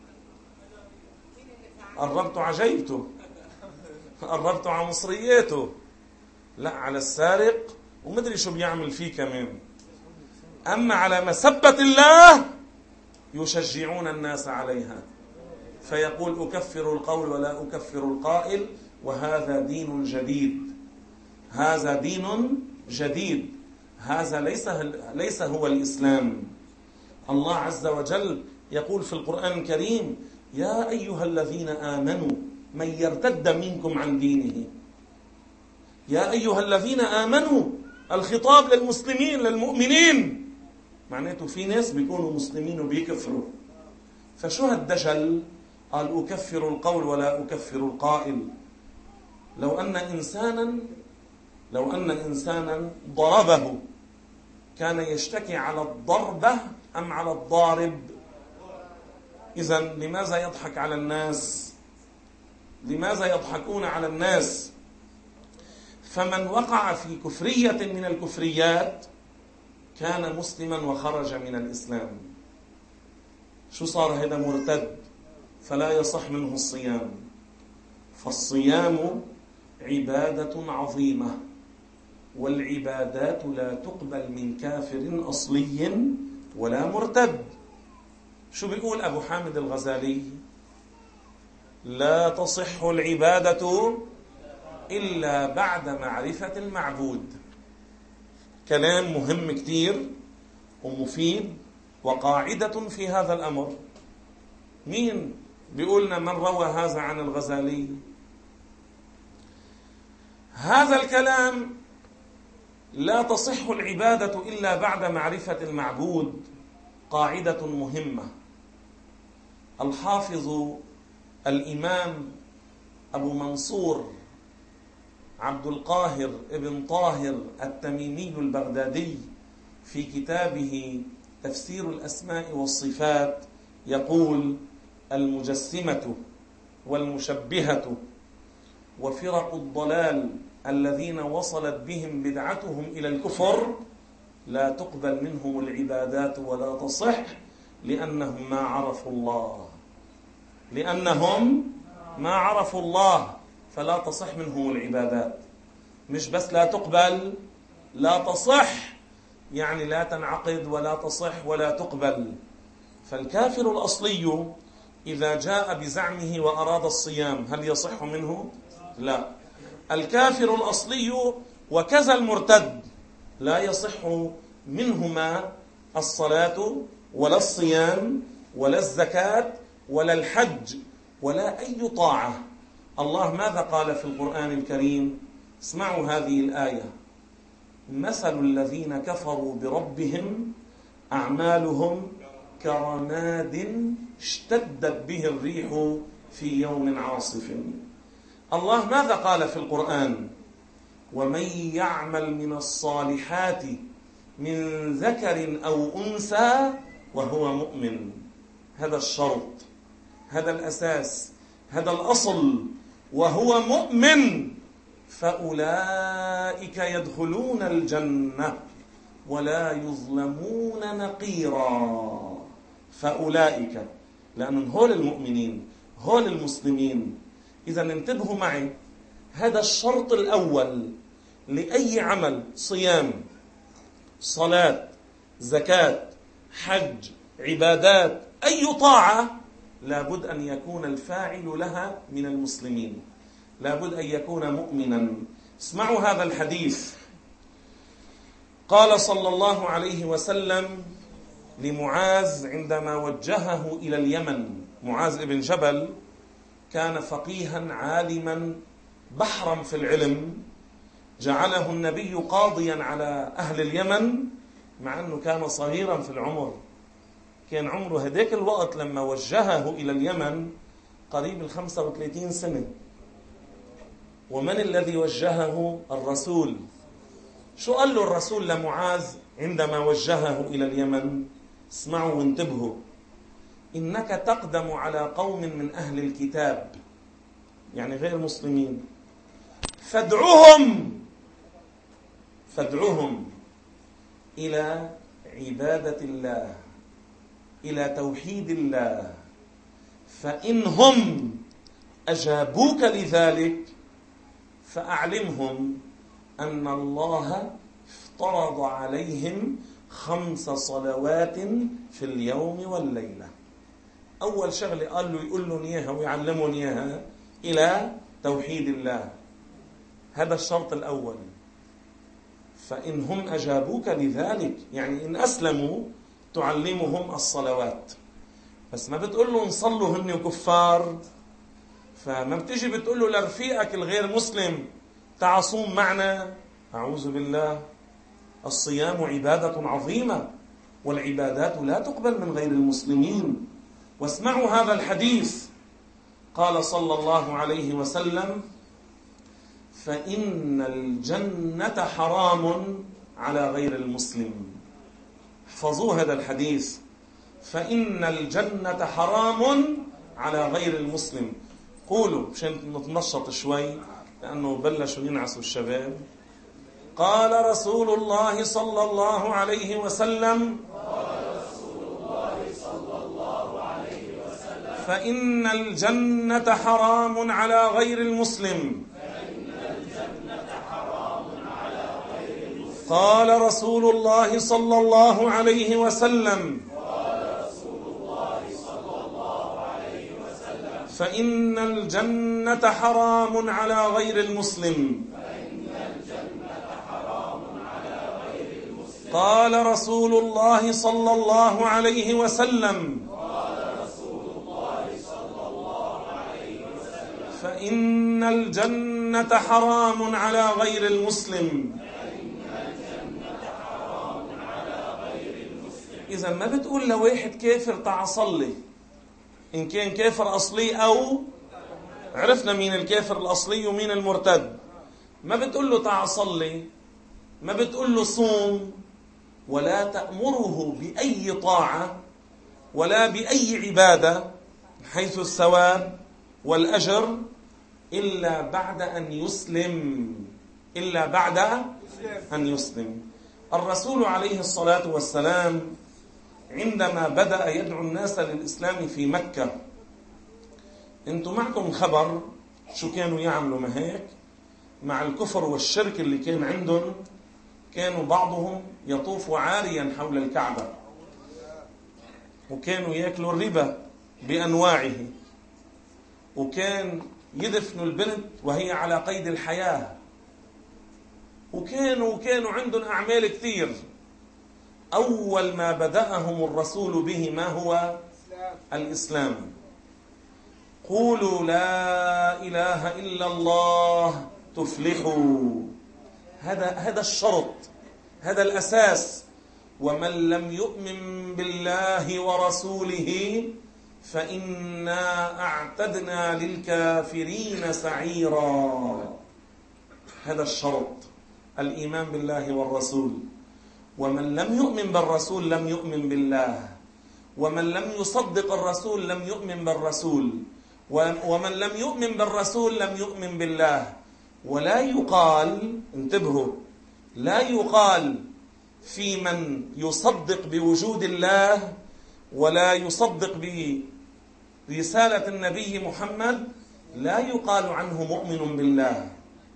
قربتوا عجيبته، قربتوا على مصرياته. لا، على السارق ومدري شو بيعمل فيه كمان. أما على مسبة الله يشجعون الناس عليها، فيقول أكفر القول ولا أكفر القائل، وهذا دين جديد. هذا دين جديد، هذا ليس ليس هو الإسلام. الله عز وجل يقول في القرآن الكريم: يا أيها الذين آمنوا من يرتد منكم عن دينه. يا أيها الذين آمنوا، الخطاب للمسلمين للمؤمنين، معناته في ناس بيكونوا مسلمين وبيكفروا. فشو هالدجل؟ قال أكفر القول ولا أكفر القائل. لو أن إنسانا لو أن إنسانا ضربه، كان يشتكي على الضربة أم على الضارب؟ إذن لماذا يضحك على الناس؟ لماذا يضحكون على الناس؟ فمن وقع في كفرية من الكفريات كان مسلما وخرج من الإسلام. شو صار؟ هذا مرتد، فلا يصح منه الصيام. فالصيام عبادة عظيمة، والعبادات لا تقبل من كافر أصلي ولا مرتد. شو بيقول أبو حامد الغزالي؟ لا تصح العبادة إلا بعد معرفة المعبود. كلام مهم كتير ومفيد وقاعدة في هذا الأمر. مين بيقولنا من روى هذا عن الغزالي؟ هذا الكلام لا تصح العبادة إلا بعد معرفة المعبود قاعدة مهمة. الحافظ الإمام أبو منصور عبد القاهر ابن طاهر التميمي البغدادي في كتابه تفسير الأسماء والصفات يقول: المجسمة والمشبهة وفرق الضلال الذين وصلت بهم بدعتهم إلى الكفر لا تقبل منهم العبادات ولا تصح، لأنهم ما عرفوا الله لأنهم ما عرفوا الله فلا تصح منهم العبادات. مش بس لا تقبل، لا تصح، يعني لا تنعقد ولا تصح ولا تقبل. فالكافر الأصلي إذا جاء بزعمه وأراد الصيام هل يصح منه؟ لا. الكافر الأصلي وكذا المرتد لا يصح منهما الصلاة ولا الصيام ولا الزكاة ولا الحج ولا أي طاعة. الله ماذا قال في القرآن الكريم؟ اسمعوا هذه الآية: مثل الذين كفروا بربهم أعمالهم كرماد اشتدت به الريح في يوم عاصف. الله ماذا قال في القرآن؟ ومن يعمل من الصالحات من ذكر أو أنثى وهو مؤمن. هذا الشرط، هذا الأساس، هذا الأصل، وهو مؤمن، فأولئك يدخلون الجنة ولا يظلمون نقيرا. فأولئك، لأنهم هول المؤمنين، هول المسلمين. إذا انتبهوا معي، هذا الشرط الأول لأي عمل: صيام، صلاة، زكاة، حج، عبادات، أي طاعة، لابد أن يكون الفاعل لها من المسلمين، لابد أن يكون مؤمنا. اسمعوا هذا الحديث. قال صلى الله عليه وسلم لمعاذ عندما وجهه إلى اليمن. معاذ بن جبل كان فقيها عالما بحرا في العلم، جعله النبي قاضيا على أهل اليمن، مع أنه كان صغيرا في العمر. كان عمره هديك الوقت لما وجهه إلى اليمن قريب الخمسة وثلاثين سنة. ومن الذي وجهه؟ الرسول. شو قال له الرسول لمعاذ عندما وجهه إلى اليمن؟ اسمعوا وانتبهوا: إنك تقدم على قوم من أهل الكتاب، يعني غير مسلمين، فادعوهم فادعوهم إلى عبادة الله، إلى توحيد الله، فإنهم أجابوك لذلك فأعلمهم أن الله افترض عليهم خمس صلوات في اليوم والليلة. أول شغلة قال له يقول لهم إياها ويعلمهم إياها: إلى توحيد الله. هذا الشرط الأول. فإنهم أجابوك لذلك، يعني إن أسلموا تعلمهم الصلوات. بس ما بتقول له نصلوا هن كفار، فما بتجي بتقول له لرفيقك الغير مسلم تعا صوم معنا. أعوذ بالله. الصيام عبادة عظيمة، والعبادات لا تقبل من غير المسلمين. واسمعوا هذا الحديث. قال صلى الله عليه وسلم: فإن الجنة حرام على غير المسلم. احفظوا هذا الحديث: فإن الجنة حرام على غير المسلم. قولوا مشان نتنشط شوي، لأنه بلشوا ينعسوا الشباب. قال رسول الله صلى الله عليه وسلم: فإن الجنة حرام على غير المسلم. قال رسول الله صلى الله عليه وسلم: فإن الجنة حرام على غير المسلم. قال رسول الله صلى الله عليه وسلم: فإن الجنة حرام على غير المسلم. إذا ما بتقول لواحد كافر تعا صلي، إن كان كافر أصلي أو عرفنا مين الكافر الأصلي ومين المرتد. ما بتقول له تعا صلي، ما بتقول له صوم، ولا تأمره بأي طاعة ولا بأي عبادة حيث الثواب والأجر إلا بعد أن يسلم، إلا بعد أن يسلم. الرسول عليه الصلاة والسلام عندما بدأ يدعو الناس للإسلام في مكة، انتم معكم خبر شو كانوا يعملوا ما هيك مع الكفر والشرك اللي كان عندهم؟ كانوا بعضهم يطوف عاريا حول الكعبة، وكانوا يأكلوا الربا بأنواعه، وكان يدفنوا البنت وهي على قيد الحياة، وكانوا وكانوا عندهم أعمال كثير. أول ما بدأهم الرسول به ما هو؟ الإسلام. قولوا لا إله إلا الله تفلحوا. هذا هذا الشرط، هذا الأساس. ومن لم يؤمن بالله ورسوله فإنا أعتدنا للكافرين سعيرا. هذا الشرط، الإيمان بالله والرسول. ومن لم يؤمن بالرسول لم يؤمن بالله. ومن لم يصدق الرسول لم يؤمن بالرسول، ومن لم يؤمن بالرسول لم يؤمن بالله. ولا يقال، انتبهوا، لا يقال في من يصدق بوجود الله ولا يصدق برسالة النبي محمد، لا يقال عنه مؤمن بالله.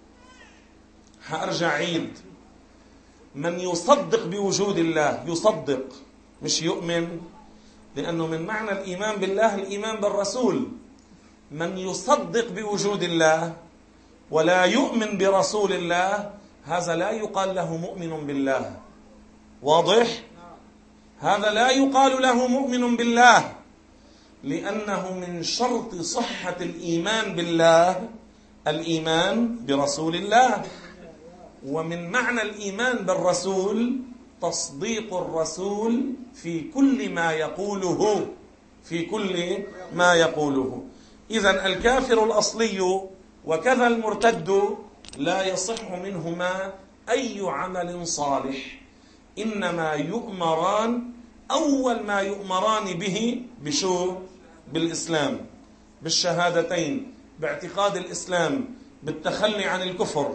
هأرجع عيد، من يصدق بوجود الله، يصدق مش يؤمن، لأنه من معنى الإيمان بالله الإيمان بالرسول. من يصدق بوجود الله ولا يؤمن برسول الله، هذا لا يقال له مؤمن بالله. واضح؟ هذا لا يقال له مؤمن بالله، لأنه من شرط صحة الإيمان بالله الإيمان برسول الله. ومن معنى الإيمان بالرسول تصديق الرسول في كل ما يقوله، في كل ما يقوله. إذن الكافر الأصلي وكذا المرتد لا يصح منهما أي عمل صالح، إنما يؤمران، أول ما يؤمران به بشو؟ بالإسلام، بالشهادتين، باعتقاد الإسلام، بالتخلي عن الكفر.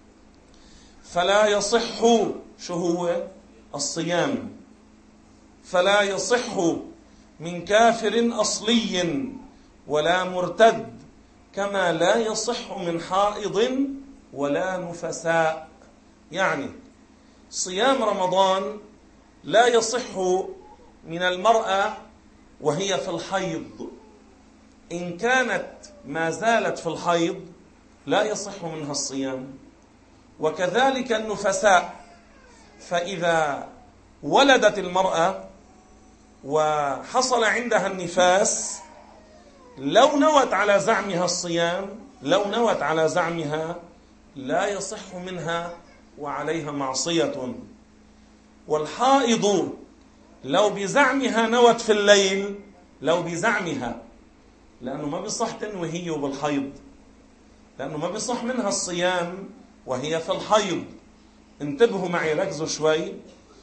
فلا يصح شو هو؟ الصيام. فلا يصح من كافر أصلي ولا مرتد، كما لا يصح من حائض ولا نفساء. يعني صيام رمضان لا يصح من المرأة وهي في الحيض، إن كانت ما زالت في الحيض لا يصح منها الصيام. وكذلك النفساء، فإذا ولدت المرأة وحصل عندها النفاس، لو نوت على زعمها الصيام، لو نوت على زعمها لا يصح منها وعليها معصية. والحائض لو بزعمها نوت في الليل، لو بزعمها، لأنه ما بيصح تنوي هي بالحيض، لأنه ما بيصح منها الصيام وهي في الحيض. انتبهوا معي، ركزوا شوي.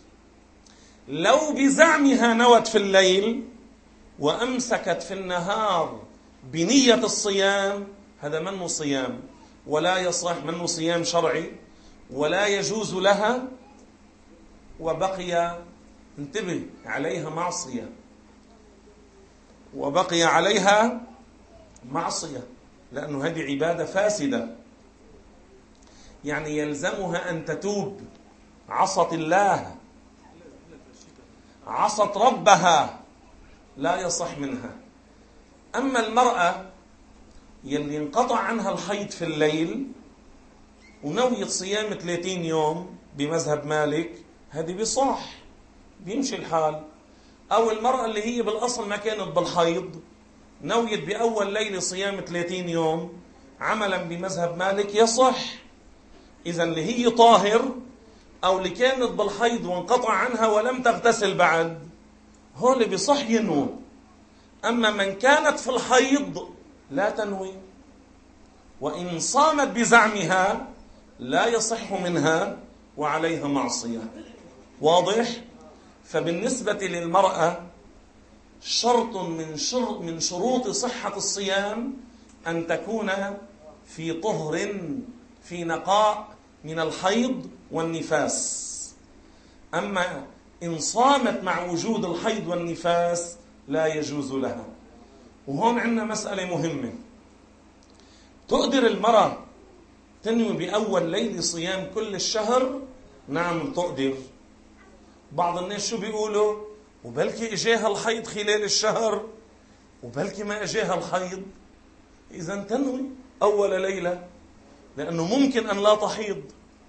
لو بزعمها نوت في الليل وأمسكت في النهار بنية الصيام، هذا منه صيام ولا يصح، منه صيام شرعي ولا يجوز لها، وبقي، انتبه، عليها معصية، وبقي عليها معصية، لأنه هذه عبادة فاسدة، يعني يلزمها أن تتوب. عصت الله، عصت ربها، لا يصح منها. أما المرأة يلي انقطع عنها الحيض في الليل ونوية صيام ثلاثين يوم بمذهب مالك، هذه بصح، بيمشي الحال. أو المرأة اللي هي بالأصل ما كانت بالحيض، نويت بأول ليلة صيام ثلاثين يوم عملا بمذهب مالك، يصح. إذا اللي هي طاهر أو اللي كانت بالحيض وانقطع عنها ولم تغتسل بعد، هو اللي بصح ينوي. أما من كانت في الحيض لا تنوي، وإن صامت بزعمها لا يصح منها وعليها معصية. واضح؟ فبالنسبة للمرأة شرط من شرط من شروط صحة الصيام أن تكون في طهر، في نقاء من الحيض والنفاس. أما إن صامت مع وجود الحيض والنفاس لا يجوز لها. وهون عندنا مسألة مهمة، تقدر المرأة تنوي بأول ليلة صيام كل الشهر؟ نعم تقدر. بعض الناس شو بيقولوا؟ وبلكي اجاها الحيض خلال الشهر، وبلكي ما اجاها الحيض. إذا تنوي أول ليلة، لأنه ممكن أن لا تحيض،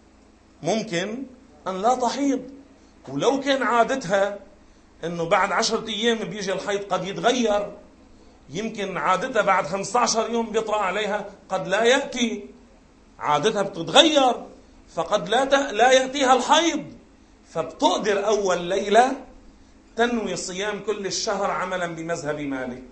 ممكن أن لا تحيض. ولو كان عادتها أنه بعد عشرة أيام بيجي الحيض، قد يتغير، يمكن عادتها بعد خمسة عشر يوم بيطرأ عليها، قد لا يأتي، عادتها بتتغير، فقد لا ت... لا يأتيها الحيض. فبتقدر أول ليلة تنوي صيام كل الشهر عملا بمذهب مالك.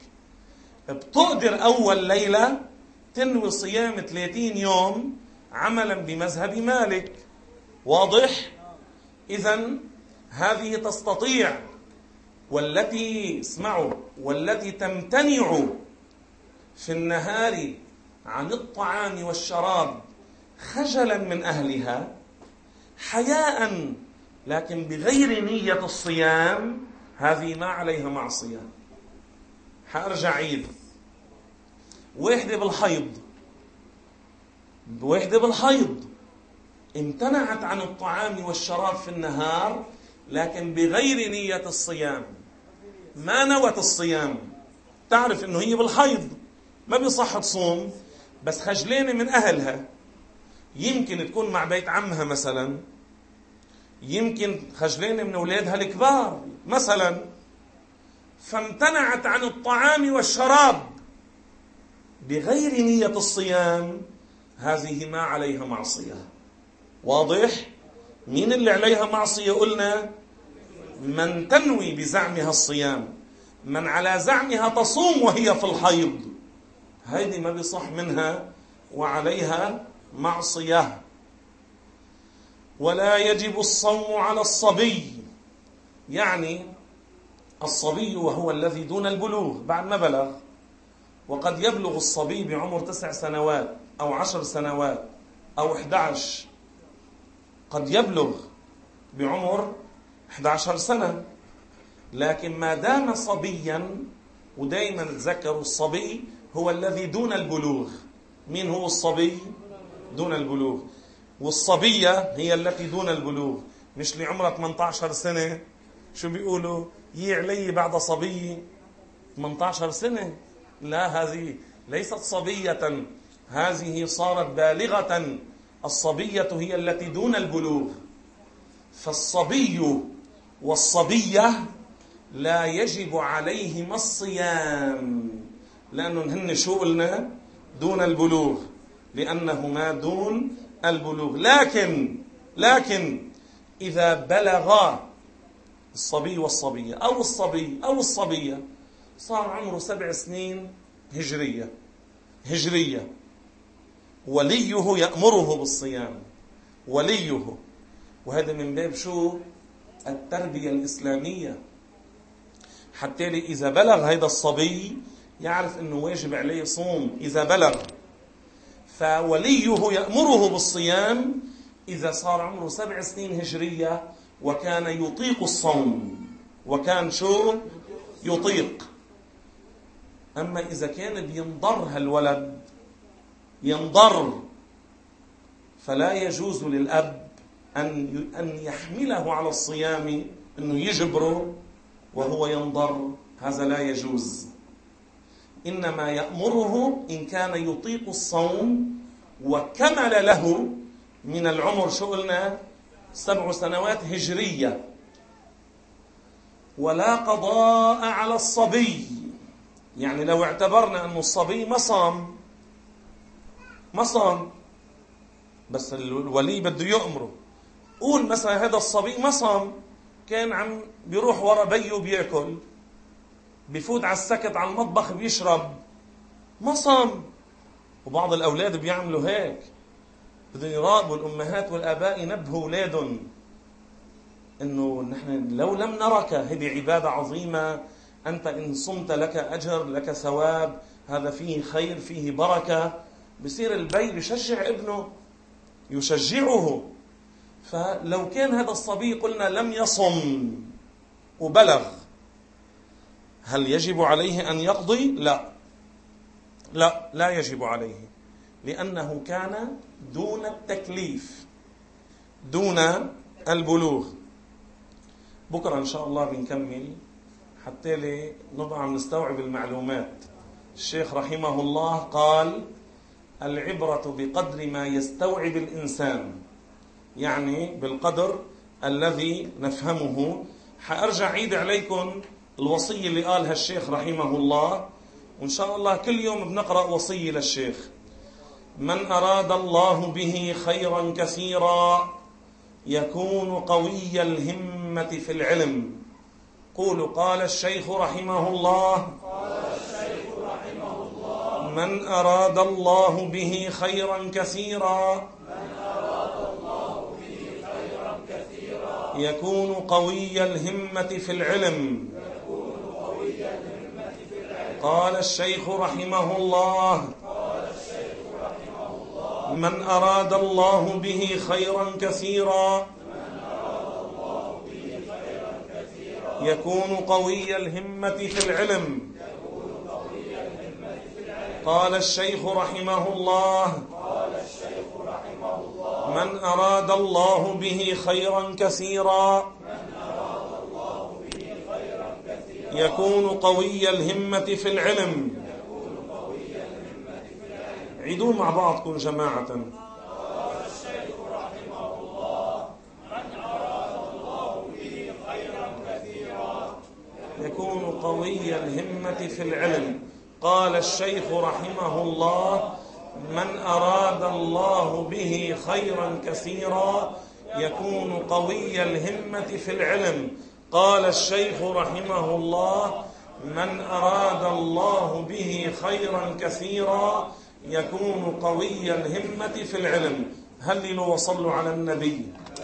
بتقدر أول ليلة تنوي صيام ثلاثين يوم عملا بمذهب مالك. واضح؟ إذن هذه تستطيع والتي اسمعوا والتي تمتنع في النهار عن الطعام والشراب خجلا من أهلها حياء لكن بغير نية الصيام، هذه ما عليها معصية. حأرجع عيد. واحدة بالحيض واحدة بالحيض امتنعت عن الطعام والشراب في النهار لكن بغير نية الصيام، ما نوت الصيام، تعرف انه هي بالحيض ما بيصح تصوم، بس خجلانة من أهلها، يمكن تكون مع بيت عمها مثلا، يمكن خجلانة من أولادها الكبار مثلا، فامتنعت عن الطعام والشراب بغير نية الصيام، هذه ما عليها معصية. واضح؟ مين اللي عليها معصية؟ قلنا من تنوي بزعمها الصيام، من على زعمها تصوم وهي في الحيض، هذه ما بيصح منها وعليها معصية. ولا يجب الصوم على الصبي، يعني الصبي وهو الذي دون البلوغ بعد ما بلغ، وقد يبلغ الصبي بعمر تسع سنوات أو عشر سنوات أو إحدى عشر، قد يبلغ بعمر إحدى عشر سنة، لكن ما دام صبيا، ودائما تذكروا الصبي هو الذي دون البلوغ. مين هو الصبي؟ دون البلوغ. والصبية هي التي دون البلوغ، مش اللي عمرها ثمانية عشر سنة شو بيقولوا يي علي بعد صبي ثمانية عشر سنة، لا، هذه ليست صبية، هذه صارت بالغة. الصبية هي التي دون البلوغ. فالصبي والصبية لا يجب عليهما الصيام، لأنهم هن شو قلنا؟ دون البلوغ، لأنهما دون البلوغ. لكن لكن إذا بلغا الصبي والصبية أو الصبي أو الصبية صار عمره سبع سنين هجرية هجرية وليه يأمره بالصيام، وليه. وهذا من باب شو؟ التربية الإسلامية، حتى إذا بلغ هذا الصبي يعرف أنه واجب عليه صوم إذا بلغ، فوليه يأمره بالصيام إذا صار عمره سبع سنين هجرية وكان يطيق الصوم، وكان شو؟ يطيق. أما إذا كان بينضر هالولد ينضر، فلا يجوز للأب أن أن يحمله على الصيام، أنه يجبره وهو ينضر، هذا لا يجوز. إنما يأمره إن كان يطيق الصوم وكمل له من العمر شو قلنا؟ سبع سنوات هجرية. ولا قضاء على الصبي، يعني لو اعتبرنا أن الصبي ما صام ما صام بس الولي بده يأمره، قول مثلا هذا الصبي ما صام، كان عم بيروح ورا بيه بيأكل، بيفوت على السكت على المطبخ بيشرب، ما صام. وبعض الأولاد بيعملوا هيك، بدهم يراقبوا الأمهات والآباء ينبهوا أولادهم إنه نحن لو لم نرك، هذه عبادة عظيمة، أنت إن صمت لك أجر، لك ثواب، هذا فيه خير، فيه بركة. بصير البي يشجع ابنه، يشجعه. فلو كان هذا الصبي قلنا لم يصم وبلغ، هل يجب عليه أن يقضي؟ لا لا لا يجب عليه، لأنه كان دون التكليف، دون البلوغ. بكرة إن شاء الله بنكمل حتى لي نضع نستوعب المعلومات. الشيخ رحمه الله قال: العبرة بقدر ما يستوعب الإنسان، يعني بالقدر الذي نفهمه. حأرجع عيد عليكم الوصية اللي قالها الشيخ رحمه الله، وإن شاء الله كل يوم بنقرأ وصية للشيخ. من أراد الله به خيرا كثيرا يكون قوي الهمة في العلم. قولوا: قال الشيخ رحمه الله: من أراد الله به خيرا كثيرا يكون قوي الهمة في العلم قال الشيخ رحمه الله: من أراد الله به خيرا كثيرا يكون قوي الهمة في العلم. قال الشيخ رحمه الله: من أراد الله به خيرا كثيرا يكون قوي الهمة في العلم. عيدوا مع بعضكم جماعة. قال الشيخ رحمه الله: من أراد الله به خيرا كثيرا يكون قوي الهمة في العلم. قال الشيخ رحمه الله: من أراد الله به خيرا كثيرا يكون قوي الهمة في العلم. قال الشيخ رحمه الله: من أراد الله به خيرا كثيرا يكون قوي الهمة في العلم. هللوا وصلوا على النبي.